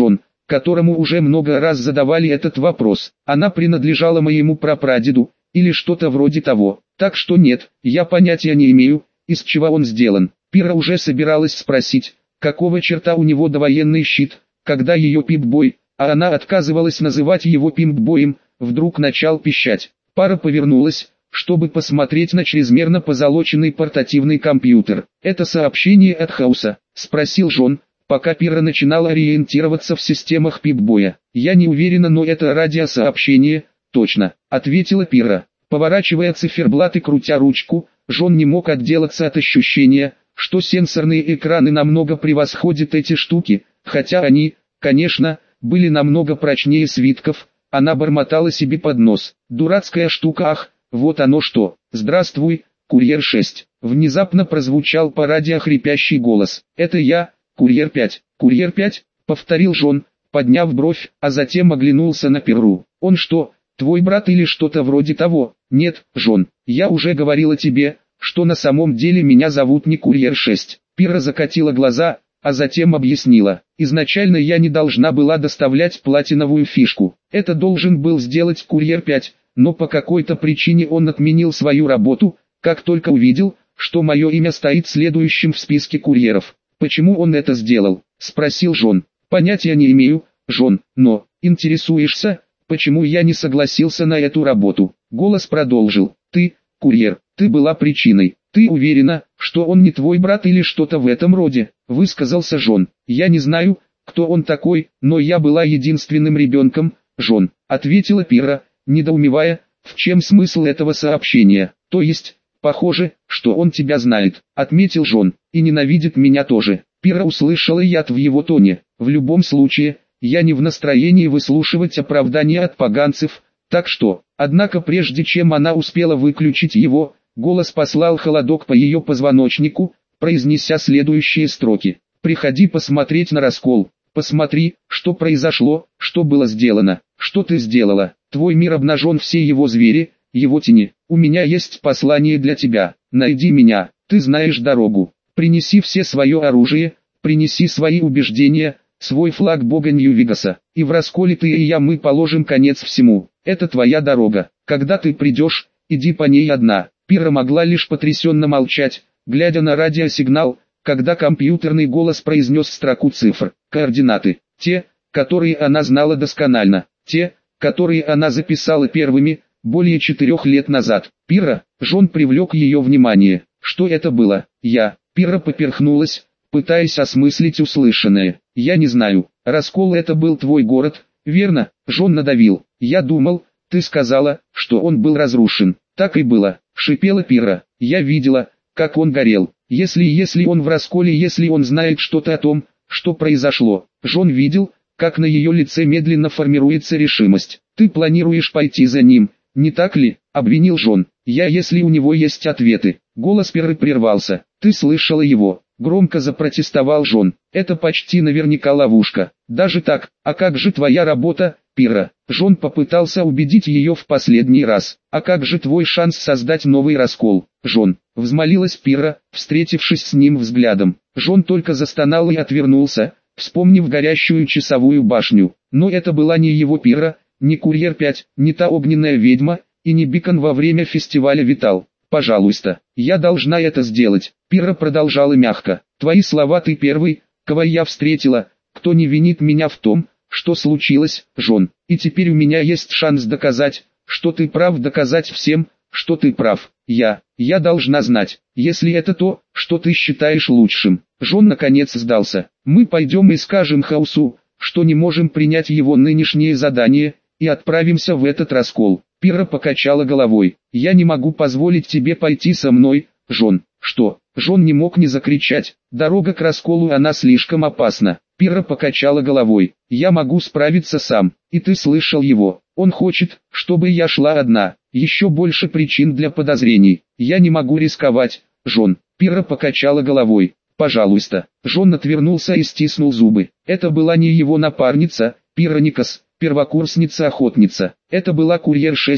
которому уже много раз задавали этот вопрос. Она принадлежала моему прапрадеду, или что-то вроде того. Так что нет, я понятия не имею, из чего он сделан. Пира уже собиралась спросить, какого черта у него довоенный щит, когда ее Пип-бой, а она отказывалась называть его Пимп-боем, вдруг начал пищать. Пара повернулась, чтобы посмотреть на чрезмерно позолоченный портативный компьютер. «Это сообщение от Хауса?» – спросил Джон, пока Пира начинала ориентироваться в системах Пип-боя. «Я не уверена, но это радиосообщение, точно», – ответила Пира. Поворачивая циферблат и крутя ручку, Джон не мог отделаться от ощущения, что сенсорные экраны намного превосходят эти штуки, хотя они, конечно, были намного прочнее свитков. Она бормотала себе под нос. «Дурацкая штука, ах, вот оно что! Здравствуй, Курьер шесть!» Внезапно прозвучал по радио хрипящий голос. «Это я, Курьер пять!» «Курьер пять?» — повторил Джон, подняв бровь, а затем оглянулся на Пиру. «Он что, твой брат или что-то вроде того?» «Нет, Джон, я уже говорила тебе, что на самом деле меня зовут не Курьер шесть. Пира закатила глаза, а затем объяснила. «Изначально я не должна была доставлять платиновую фишку. Это должен был сделать Курьер пять, но по какой-то причине он отменил свою работу, как только увидел, что мое имя стоит следующим в списке курьеров». «Почему он это сделал?» – спросил Джон. «Понятия не имею, Джон, но, интересуешься, почему я не согласился на эту работу?» Голос продолжил. «Ты, курьер, ты была причиной. Ты уверена, что он не твой брат или что-то в этом роде?» – высказался Джон. «Я не знаю, кто он такой, но я была единственным ребенком, Джон», – ответила Пира, недоумевая, в чем смысл этого сообщения. «То есть, похоже, что он тебя знает», – отметил Джон, – «и ненавидит меня тоже». Пира услышала яд в его тоне. «В любом случае, я не в настроении выслушивать оправдания от поганцев, так что...» Однако прежде чем она успела выключить его, голос послал холодок по ее позвоночнику, произнеся следующие строки. «Приходи посмотреть на раскол. Посмотри, что произошло, что было сделано, что ты сделала. Твой мир обнажен, все его звери, его тени. У меня есть послание для тебя. Найди меня, ты знаешь дорогу. Принеси все свое оружие, принеси свои убеждения, свой флаг бога Нью-Вегаса. И в расколе ты и я мы положим конец всему. Это твоя дорога. Когда ты придешь, иди по ней одна». Пира могла лишь потрясенно молчать, глядя на радиосигнал, когда компьютерный голос произнес строку цифр. Координаты. Те, которые она знала досконально. Те, которые она записала первыми, более четырех лет назад. «Пира», Джон привлек ее внимание. «Что это было?» «Я». Пира поперхнулась, пытаясь осмыслить услышанное. «Я не знаю. Раскол — это был твой город, верно?» Джон надавил. «Я думал, ты сказала, что он был разрушен». «Так и было», — шипела Пира. «Я видела, как он горел. Если если он в расколе, если он знает что-то о том, что произошло». Джон видел, как на ее лице медленно формируется решимость. «Ты планируешь пойти за ним, не так ли?» — обвинил Джон. «Я, если у него есть ответы». Голос Пиры прервался. «Ты слышала его?» — громко запротестовал Джон. «Это почти наверняка ловушка. Даже так, а как же твоя работа, Пира?» Джон попытался убедить ее в последний раз. «А как же твой шанс создать новый раскол, Джон?» — взмолилась Пира, встретившись с ним взглядом. Джон только застонал и отвернулся, вспомнив горящую часовую башню. Но это была не его Пира, не Курьер пять, не та огненная ведьма, и не Бикон во время фестиваля Витал. «Пожалуйста, я должна это сделать», — Пира продолжала мягко. «Твои слова, ты первый, кого я встретила, кто не винит меня в том, что случилось, Джон. И теперь у меня есть шанс доказать, что ты прав, доказать всем, что ты прав. Я, я должна знать, если это то, что ты считаешь лучшим». Джон наконец сдался. «Мы пойдем и скажем Хаусу, что не можем принять его нынешнее задание, и отправимся в этот раскол». Пира покачала головой. «Я не могу позволить тебе пойти со мной, Джон». «Что?» Джон не мог не закричать. «Дорога к расколу, она слишком опасна». Пира покачала головой. «Я могу справиться сам, и ты слышал его. Он хочет, чтобы я шла одна. Еще больше причин для подозрений. Я не могу рисковать, Джон». Пира покачала головой. «Пожалуйста». Джон отвернулся и стиснул зубы. Это была не его напарница, Пира Никас, первокурсница-охотница. Это была Курьер шесть,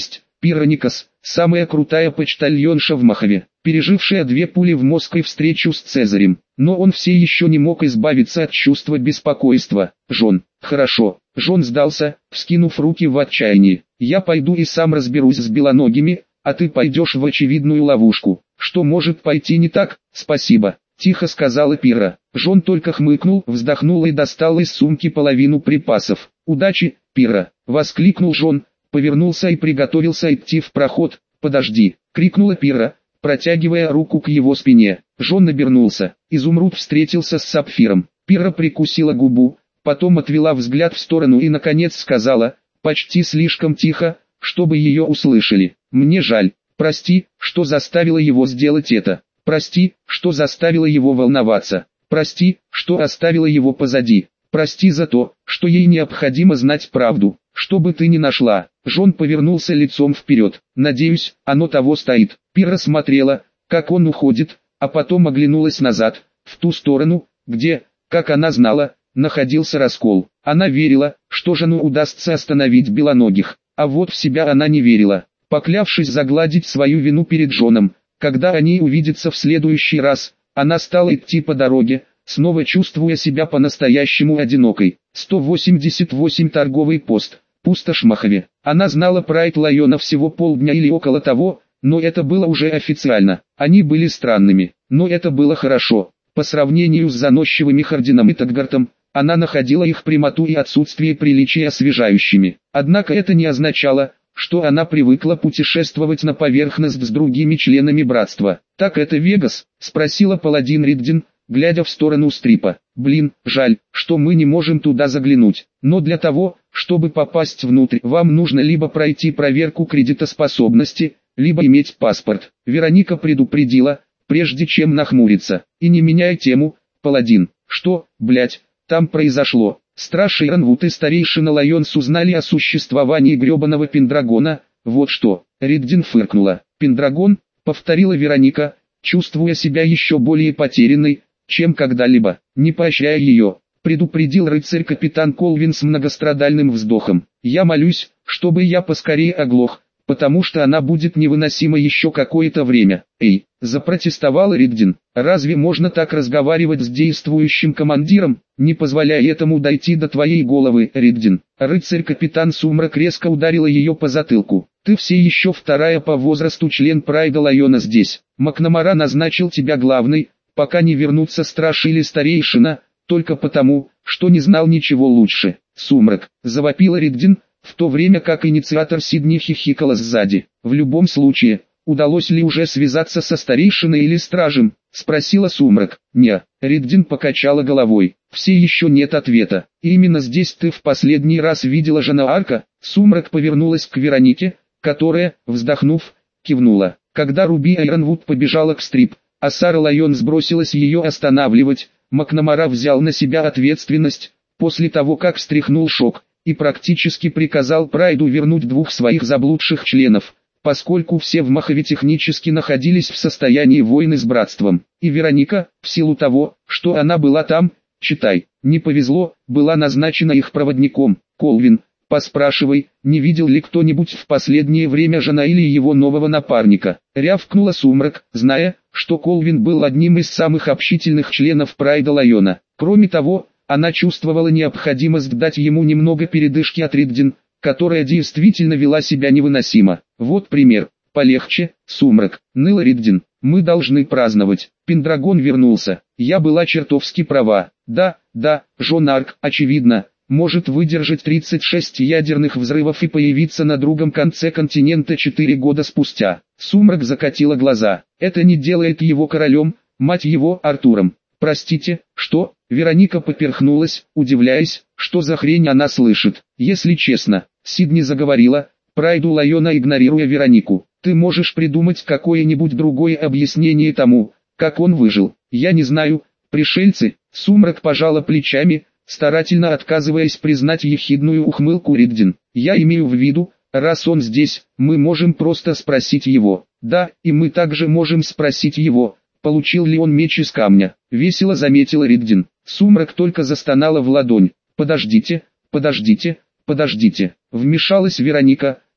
Пира Никас, самая крутая почтальонша в Махове, пережившая две пули в мозг и встречу с Цезарем. Но он все еще не мог избавиться от чувства беспокойства. Жон, хорошо. Жон сдался, вскинув руки в отчаянии. Я пойду и сам разберусь с белоногими, а ты пойдешь в очевидную ловушку. Что может пойти не так? Спасибо. Тихо сказала Пира. Жон только хмыкнул, вздохнул и достал из сумки половину припасов. «Удачи, Пира!» — воскликнул Жон, повернулся и приготовился идти в проход. «Подожди!» — крикнула Пира, протягивая руку к его спине. Жон обернулся. Изумруд встретился с Сапфиром. Пира прикусила губу, потом отвела взгляд в сторону и наконец сказала, почти слишком тихо, чтобы ее услышали. «Мне жаль. Прости, что заставила его сделать это. Прости, что заставила его волноваться. Прости, что оставила его позади. Прости за то, что ей необходимо знать правду, что бы ты ни нашла». Жон повернулся лицом вперед. «Надеюсь, оно того стоит». Пира смотрела, как он уходит, а потом оглянулась назад, в ту сторону, где, как она знала, находился раскол. Она верила, что жену удастся остановить белоногих, а вот в себя она не верила. Поклявшись загладить свою вину перед Жоном, когда они увидятся в следующий раз, она стала идти по дороге, снова чувствуя себя по-настоящему одинокой. сто восемьдесят восемь торговый пост, пустошь Махове. Она знала Прайд Лайона всего полдня или около того, но это было уже официально. Они были странными, но это было хорошо. По сравнению с заносчивыми Хардином и Таггартом, она находила их прямоту и отсутствие приличия освежающими. Однако это не означало, что она привыкла путешествовать на поверхность с другими членами братства. «Так это Вегас?» — спросила паладин Риддин, глядя в сторону Стрипа. «Блин, жаль, что мы не можем туда заглянуть. Но для того, чтобы попасть внутрь, вам нужно либо пройти проверку кредитоспособности, либо иметь паспорт». Вероника предупредила, прежде чем нахмуриться. «И не меняй тему, паладин». «Что, блять, там произошло?» Страж Иронвуд и старейшина Лайонс узнали о существовании гребаного Пендрагона. «Вот что». Риддин фыркнула. «Пендрагон?» — повторила Вероника, чувствуя себя еще более потерянной, чем когда-либо. «Не поощряя ее», — предупредил рыцарь-капитан Колвин с многострадальным вздохом. «Я молюсь, чтобы я поскорее оглох, потому что она будет невыносима еще какое-то время». «Эй!» — запротестовал Риддин. «Разве можно так разговаривать с действующим командиром? Не позволяй этому дойти до твоей головы, Риддин». Рыцарь-капитан Сумрак резко ударила ее по затылку. «Ты все еще вторая по возрасту член Прайда Лайона здесь. Макнамара назначил тебя главной, пока не вернутся страж или старейшина, только потому, что не знал ничего лучше». «Сумрак!» — завопила Риддин, в то время как инициатор Сидни хихикала сзади. «В любом случае, удалось ли уже связаться со старейшиной или стражем?» — спросила Сумрак. «Не». Риддин покачала головой. «Все еще нет ответа. И именно здесь ты в последний раз видела Жанаарка?» Сумрак повернулась к Веронике, которая, вздохнув, кивнула. Когда Руби Айронвуд побежала к Стрип, а Сара Лайон сбросилась ее останавливать, Макнамара взял на себя ответственность, после того как стряхнул шок, и практически приказал Прайду вернуть двух своих заблудших членов, поскольку все в Махове технически находились в состоянии войны с братством. И Вероника, в силу того, что она была там, читай, не повезло, была назначена их проводником. «Колвин, поспрашивай, не видел ли кто-нибудь в последнее время Жона или его нового напарника?» Рявкнула Сумрак, зная, что Колвин был одним из самых общительных членов Прайда Лайона. Кроме того, она чувствовала необходимость дать ему немного передышки от Риддин, которая действительно вела себя невыносимо. «Вот пример. Полегче, Сумрак», — ныла Риддин. «Мы должны праздновать. Пендрагон вернулся. Я была чертовски права. Да, да, Жон Арк, очевидно, может выдержать тридцать шесть ядерных взрывов и появиться на другом конце континента четыре года спустя». Сумрак закатила глаза. «Это не делает его королем, мать его, Артуром». «Простите, что?» Вероника поперхнулась, удивляясь, что за хрень она слышит. «Если честно», — Сидни заговорила, Прайду Лайона игнорируя Веронику, «ты можешь придумать какое-нибудь другое объяснение тому, как он выжил?» «Я не знаю, пришельцы». Сумрак пожала плечами, старательно отказываясь признать ехидную ухмылку Риддин. «Я имею в виду, раз он здесь, мы можем просто спросить его». «Да, и мы также можем спросить его, получил ли он меч из камня», — весело заметила Риддин. Сумрак только застонала в ладонь. «Подождите, подождите, подождите», — вмешалась Вероника,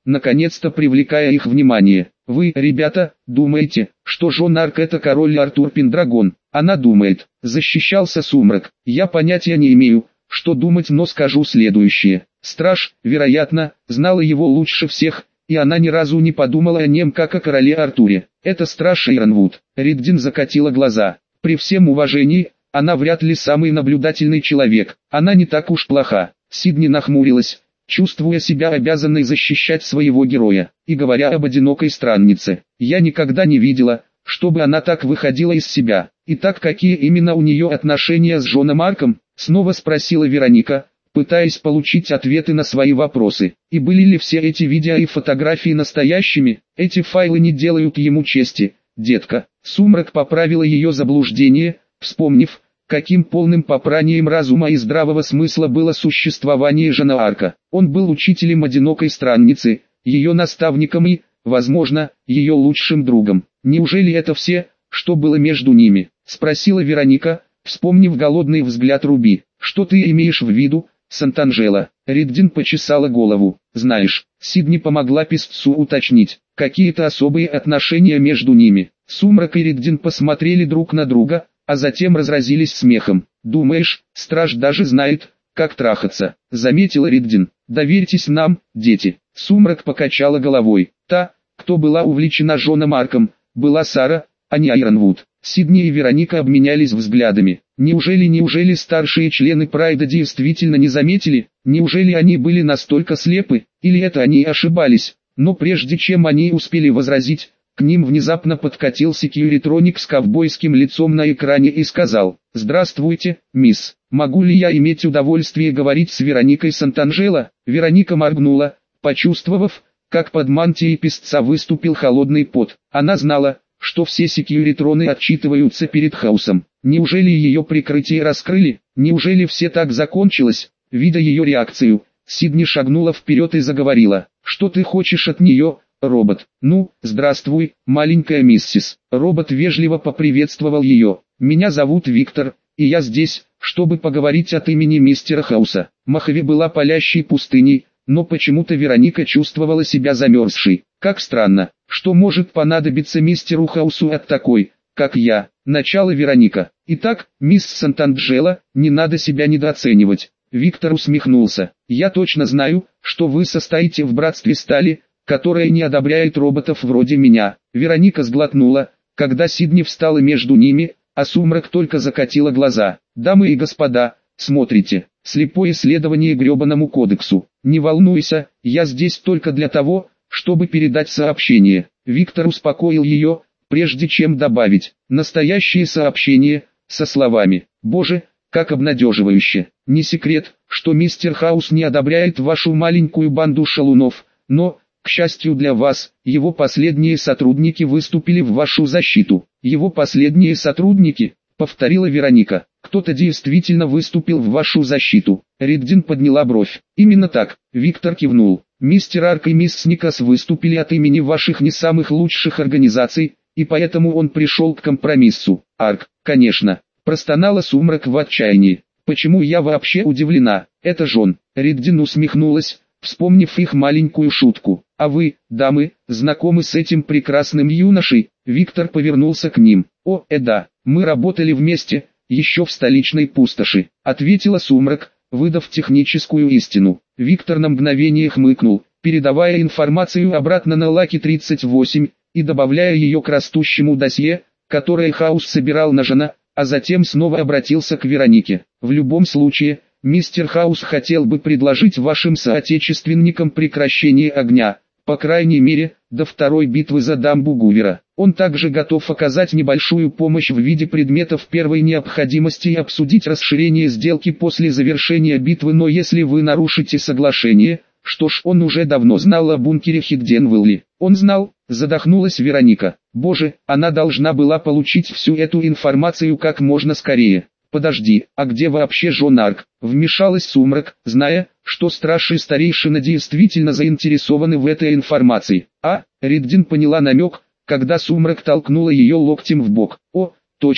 наконец-то привлекая их внимание. Вы, ребята, думаете, что Жон Арк это король Артур Пендрагон? Она думает, защищался Сумрак. Я понятия не имею, что думать, но скажу следующее. Страж, вероятно, знала его лучше всех, и она ни разу не подумала о нем как о короле Артуре. Это страж Иронвуд. Риддин закатила глаза. При всем уважении, она вряд ли самый наблюдательный человек. Она не так уж плоха. Сидни нахмурилась, чувствуя себя обязанной защищать своего героя, и говоря об одинокой страннице. Я никогда не видела, чтобы она так выходила из себя. Итак, какие именно у нее отношения с Жоном Арком? Снова спросила Вероника, пытаясь получить ответы на свои вопросы. И были ли все эти видео и фотографии настоящими? Эти файлы не делают ему чести, детка. Сумрак поправила ее заблуждение, вспомнив, каким полным попранием разума и здравого смысла было существование Жона Арка. Он был учителем одинокой странницы, ее наставником и, возможно, ее лучшим другом. Неужели это все, что было между ними? Спросила Вероника, вспомнив голодный взгляд Руби. Что ты имеешь в виду, Сантанжела? Риддин почесала голову. Знаешь, Сидни помогла писцу уточнить, какие-то особые отношения между ними. Сумрак и Риддин посмотрели друг на друга, а затем разразились смехом. «Думаешь, страж даже знает, как трахаться?» — заметила Риддин. «Доверьтесь нам, дети». Сумрак покачала головой. Та, кто была увлечена Жоном Арком, была Сара, а не Айронвуд. Сидни и Вероника обменялись взглядами. Неужели, неужели старшие члены Прайда действительно не заметили? Неужели они были настолько слепы, или это они ошибались? Но прежде чем они успели возразить, к ним внезапно подкатил секьюритроник с ковбойским лицом на экране и сказал: «Здравствуйте, мисс. Могу ли я иметь удовольствие говорить с Вероникой Сантанжела?» Вероника моргнула, почувствовав, как под мантией писца выступил холодный пот. Она знала, что все секьюритроны отчитываются перед Хаусом. Неужели ее прикрытие раскрыли? Неужели все так закончилось? Видя ее реакцию, Сидни шагнула вперед и заговорила. «Что ты хочешь от нее, робот?» «Ну, здравствуй, маленькая миссис». Робот вежливо поприветствовал ее. «Меня зовут Виктор, и я здесь, чтобы поговорить от имени мистера Хауса». Мохаве была палящей пустыней, но почему-то Вероника чувствовала себя замерзшей. Как странно, что может понадобиться мистеру Хаусу от такой, как я. Начало Вероника. «Итак, мисс Сантанджела, не надо себя недооценивать». Виктор усмехнулся. «Я точно знаю, что вы состоите в братстве стали, которое не одобряет роботов вроде меня». Вероника сглотнула, когда Сидни встала между ними, а Сумрак только закатила глаза. «Дамы и господа, смотрите, слепое следование гребаному кодексу. Не волнуйся, я здесь только для того, чтобы передать сообщение». Виктор успокоил ее, прежде чем добавить: «Настоящее сообщение, со словами: Боже, как обнадеживающе. Не секрет, что мистер Хаус не одобряет вашу маленькую банду шалунов, но, к счастью для вас, его последние сотрудники выступили в вашу защиту». «Его последние сотрудники?» — повторила Вероника. «Кто-то действительно выступил в вашу защиту?» Риддин подняла бровь. «Именно так», — Виктор кивнул. «Мистер Арк и мисс Никас выступили от имени ваших не самых лучших организаций, и поэтому он пришел к компромиссу». «Арк, конечно», — простонала Сумрак в отчаянии. «Почему я вообще удивлена? Это Жон». Риддин усмехнулась, вспомнив их маленькую шутку. «А вы, дамы, знакомы с этим прекрасным юношей?» Виктор повернулся к ним. «О, э да, мы работали вместе, еще в столичной пустоши», — ответила Сумрак, выдав техническую истину. Виктор на мгновение хмыкнул, передавая информацию обратно на Лаки тридцать восемь, и добавляя ее к растущему досье, которое Хаус собирал на Жона, а затем снова обратился к Веронике. «В любом случае, мистер Хаус хотел бы предложить вашим соотечественникам прекращение огня, по крайней мере, до второй битвы за дамбу Гувера. Он также готов оказать небольшую помощь в виде предметов первой необходимости и обсудить расширение сделки после завершения битвы, но если вы нарушите соглашение...» Что ж, он уже давно знал о бункере Хигденвилли. Он знал, задохнулась Вероника. Боже, она должна была получить всю эту информацию как можно скорее. «Подожди, а где вообще Жон Арк?» Вмешалась Сумрак, зная, что страж и старейшина действительно заинтересованы в этой информации. А, Риддин поняла намек, когда Сумрак толкнула ее локтем в бок. «О, точно,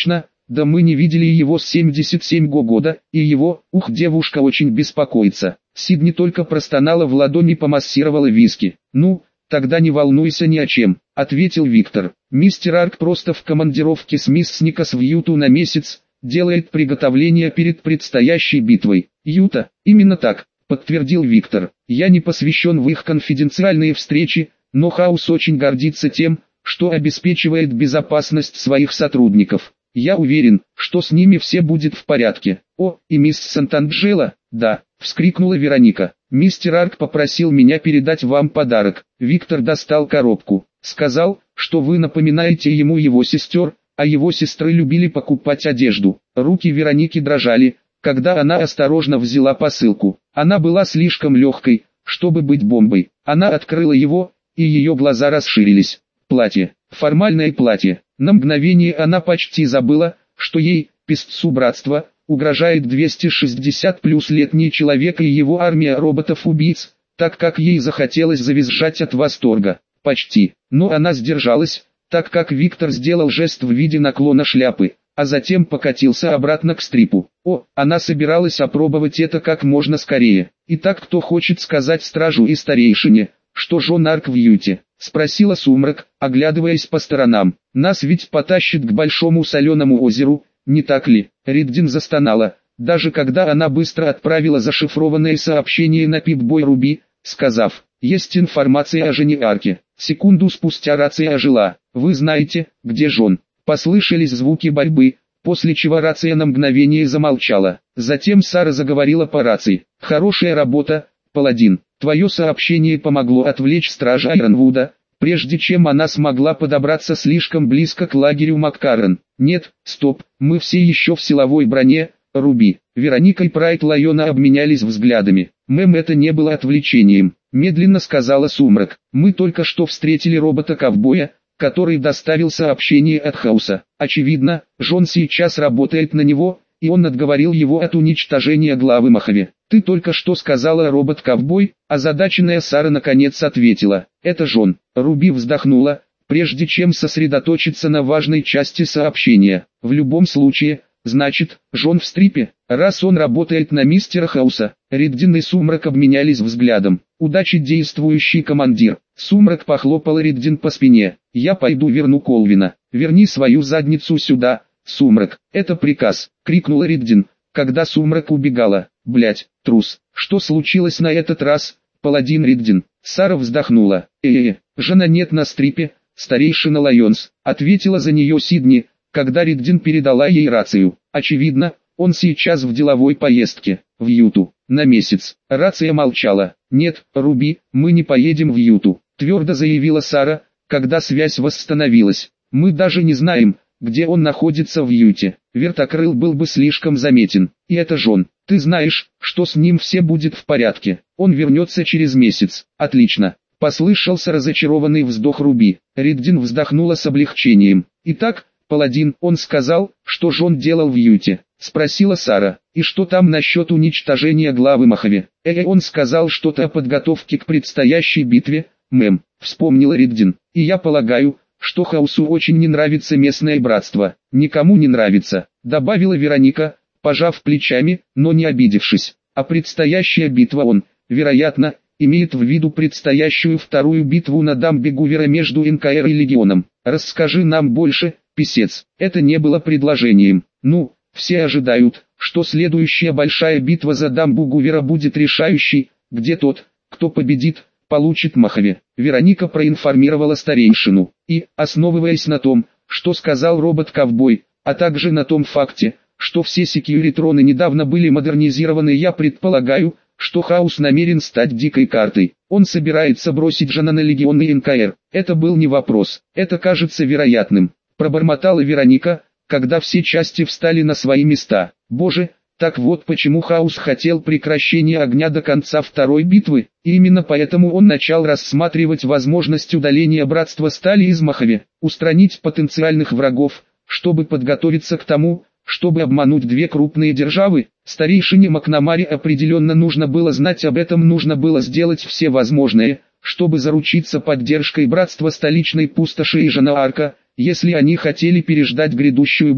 Да мы не видели его с семьдесят седьмого года, и его, ух, девушка очень беспокоится. Сидни только простонала в ладони и помассировала виски. Ну, тогда не волнуйся ни о чем, ответил Виктор. Мистер Арк просто в командировке с мисс Никас в Юту на месяц, делает приготовления перед предстоящей битвой. Юта, именно так, подтвердил Виктор. Я не посвящен в их конфиденциальные встречи, но Хаус очень гордится тем, что обеспечивает безопасность своих сотрудников. Я уверен, что с ними все будет в порядке. О, и мисс Сант'Анджело, да, вскрикнула Вероника. Мистер Арк попросил меня передать вам подарок. Виктор достал коробку. Сказал, что вы напоминаете ему его сестер, а его сестры любили покупать одежду. Руки Вероники дрожали, когда она осторожно взяла посылку. Она была слишком легкой, чтобы быть бомбой. Она открыла его, и ее глаза расширились. Платье, формальное платье. На мгновение она почти забыла, что ей, песцу братства, угрожает двести шестьдесят плюс летний человек и его армия роботов-убийц, так как ей захотелось завизжать от восторга. Почти. Но она сдержалась, так как Виктор сделал жест в виде наклона шляпы, а затем покатился обратно к стрипу. О, она собиралась опробовать это как можно скорее. Итак, кто хочет сказать стражу и старейшине, что Джон Арк в Юте? Спросила Сумрак, оглядываясь по сторонам. Нас ведь потащит к большому соленому озеру, не так ли? Риддин застонала, даже когда она быстро отправила зашифрованное сообщение на Пип-Бой Руби, сказав: «Есть информация о Жене Арке». Секунду спустя рация ожила. «Вы знаете, где Джон?» Послышались звуки борьбы, после чего рация на мгновение замолчала. Затем Сара заговорила по рации. «Хорошая работа, Паладин. Твое сообщение помогло отвлечь стража Айронвуда, прежде чем она смогла подобраться слишком близко к лагерю Маккарен. Нет, стоп, мы все еще в силовой броне, Руби». Вероника и Прайд Лайона обменялись взглядами. «Мэм, это не было отвлечением», медленно сказала Сумрак. «Мы только что встретили робота-ковбоя, который доставил сообщение от Хауса. Очевидно, Джон сейчас работает на него, и он отговорил его от уничтожения главы Махове. Ты только что сказала робот-ковбой, озадаченная Сара наконец ответила. Это Джон. Руби вздохнула, прежде чем сосредоточиться на важной части сообщения. В любом случае, значит, Джон в стрипе, раз он работает на мистера Хауса. Риддин и Сумрак обменялись взглядом. Удачи, действующий командир. Сумрак похлопал Риддин по спине. Я пойду верну Колвина. Верни свою задницу сюда, Сумрак. Это приказ, крикнула Риддин, когда Сумрак убегала. Блять, трус. Что случилось на этот раз, Паладин Риддин? Сара вздохнула. Э-э-э, жена нет на стрипе, старейшина Лайонс, ответила за нее Сидни, когда Риддин передала ей рацию. Очевидно, он сейчас в деловой поездке, в Юту, на месяц. Рация молчала. «Нет, Руби, мы не поедем в Юту», твердо заявила Сара, когда связь восстановилась. «Мы даже не знаем, где он находится в Юте. Вертокрыл был бы слишком заметен. И это Джон. Ты знаешь, что с ним все будет в порядке. Он вернется через месяц». «Отлично». Послышался разочарованный вздох Руби. Риддин вздохнула с облегчением. «Итак, Паладин, он сказал, что Джон делал в Юте?» Спросила Сара. «И что там насчет уничтожения главы Махове?» «Э, он сказал что-то о подготовке к предстоящей битве, мэм», вспомнила Риддин. «И я полагаю, что Хаусу очень не нравится местное братство». «Никому не нравится», добавила Вероника, пожав плечами, но не обидевшись. «А предстоящая битва он, вероятно, имеет в виду предстоящую вторую битву на дамбе Гувера между эн ка эр и Легионом. Расскажи нам больше, писец». Это не было предложением. «Ну, все ожидают, что следующая большая битва за дамбу Гувера будет решающей, где тот, кто победит, получит Махове». Вероника проинформировала старейшину. И, основываясь на том, что сказал робот-ковбой, а также на том факте, что все секьюритроны недавно были модернизированы, я предполагаю, что Хаус намерен стать дикой картой. Он собирается бросить Жана на Легион и эн ка эр. Это был не вопрос, это кажется вероятным, пробормотала Вероника, когда все части встали на свои места. Боже, так вот почему Хаус хотел прекращения огня до конца второй битвы, и именно поэтому он начал рассматривать возможность удаления Братства Стали из Махове, устранить потенциальных врагов, чтобы подготовиться к тому, чтобы обмануть две крупные державы. Старейшине Макнамаре определенно нужно было знать об этом, нужно было сделать все возможное, чтобы заручиться поддержкой Братства Столичной Пустоши и Жана Арка, если они хотели переждать грядущую бурю.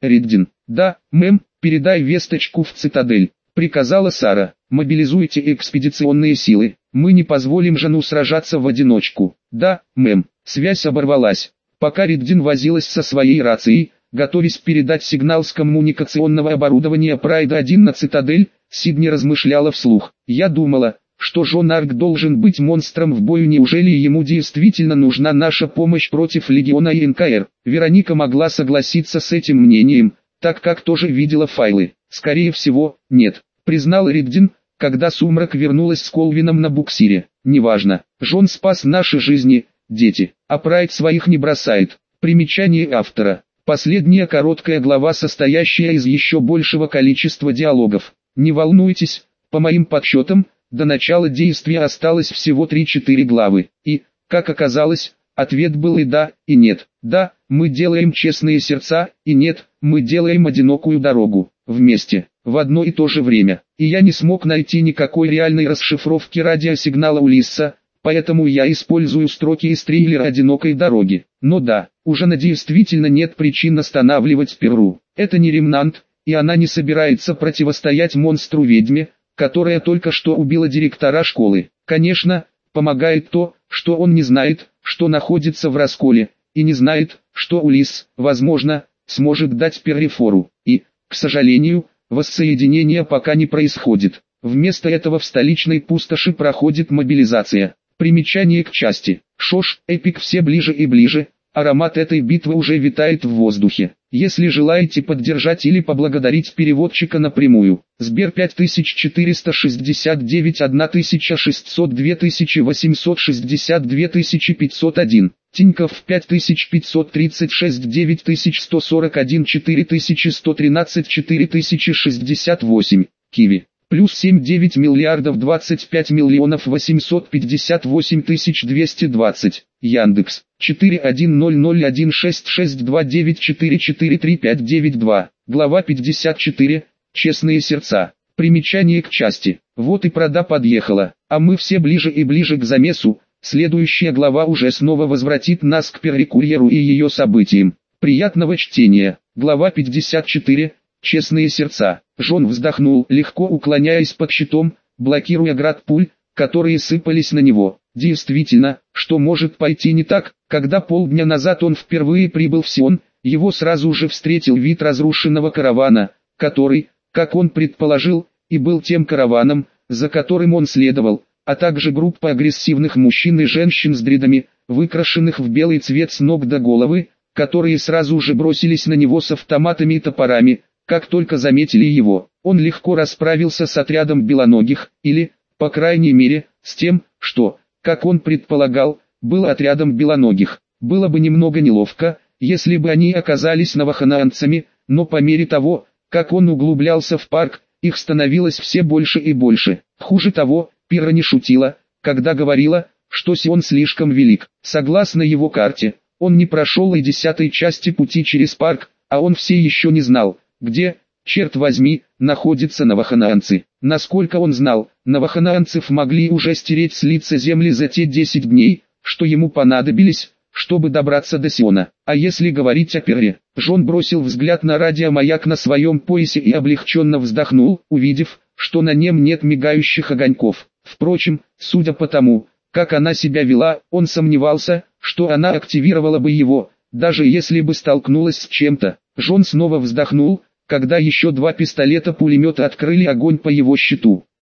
Риддин. «Да, мэм, передай весточку в цитадель», — приказала Сара. «Мобилизуйте экспедиционные силы, мы не позволим Жану сражаться в одиночку». «Да, мэм». Связь оборвалась. Пока Риддин возилась со своей рацией, готовясь передать сигнал с коммуникационного оборудования Прайда один на цитадель, Сидни размышляла вслух. «Я думала, что Жон Арк должен быть монстром в бою, неужели ему действительно нужна наша помощь против Легиона и эн ка эр?» Вероника могла согласиться с этим мнением, так как тоже видела файлы. «Скорее всего, нет», признал Риддин, когда Сумрак вернулась с Колвином на буксире. «Неважно, Жон спас наши жизни, дети, а Прайд своих не бросает». Примечание автора. Последняя короткая глава, состоящая из еще большего количества диалогов. Не волнуйтесь, по моим подсчетам, до начала действия осталось всего три-четыре главы. И, как оказалось, ответ был и да, и нет. Да, мы делаем честные сердца, и нет, мы делаем одинокую дорогу. Вместе, в одно и то же время. И я не смог найти никакой реальной расшифровки радиосигнала Улисса, поэтому я использую строки из трейлера «Одинокой дороги». Но да, у Жана действительно нет причин останавливать Перру. Это не ремнант, и она не собирается противостоять монстру-ведьме, которая только что убила директора школы. Конечно, помогает то, что он не знает, что находится в расколе, и не знает, что Улисс, возможно, сможет дать Перри фору. И, к сожалению, воссоединение пока не происходит. Вместо этого в столичной пустоши проходит мобилизация. Примечание к части. Шош, эпик все ближе и ближе, аромат этой битвы уже витает в воздухе. Если желаете поддержать или поблагодарить переводчика напрямую, Сбер пять тысяч четыреста шестьдесят девять тысяча шестьсот два восемьсот шестьдесят два пятьсот один, Тинькофф пять тысяч пятьсот тридцать шесть девять сто сорок один четыре сто тринадцать четыре шестьдесят восемь, Киви. Плюс семь девять миллиардов двадцать пять миллионов восемьсот пятьдесят восемь тысяч двести двадцать. Яндекс. четыре один ноль ноль один шесть шесть два девять четыре четыре три пять девять два. Глава пятьдесят четыре. Честные сердца. Примечание к части. Вот и Прада подъехала, а мы все ближе и ближе к замесу. Следующая глава уже снова возвратит нас к Перри-курьеру и ее событиям. Приятного чтения. Глава пятьдесят четыре. Честные сердца. Жон вздохнул, легко уклоняясь под щитом, блокируя град пуль, которые сыпались на него. Действительно, что может пойти не так? Когда полдня назад он впервые прибыл в Сион, его сразу же встретил вид разрушенного каравана, который, как он предположил, и был тем караваном, за которым он следовал, а также группа агрессивных мужчин и женщин с дредами, выкрашенных в белый цвет с ног до головы, которые сразу же бросились на него с автоматами и топорами. Как только заметили его, он легко расправился с отрядом белоногих, или, по крайней мере, с тем, что, как он предполагал, было отрядом белоногих. Было бы немного неловко, если бы они оказались новоханаанцами, но по мере того, как он углублялся в парк, их становилось все больше и больше. Хуже того, Пира не шутила, когда говорила, что Сион слишком велик. Согласно его карте, он не прошел и десятой части пути через парк, а он все еще не знал, где, черт возьми, находятся новоханаанцы. Насколько он знал, новоханаанцев могли уже стереть с лица земли за те десять дней, что ему понадобились, чтобы добраться до Сиона. А если говорить о Перре, Жон бросил взгляд на радиомаяк на своем поясе и облегченно вздохнул, увидев, что на нем нет мигающих огоньков. Впрочем, судя по тому, как она себя вела, он сомневался, что она активировала бы его, даже если бы столкнулась с чем-то. Жон снова вздохнул, когда еще два пистолета-пулемета открыли огонь по его щиту.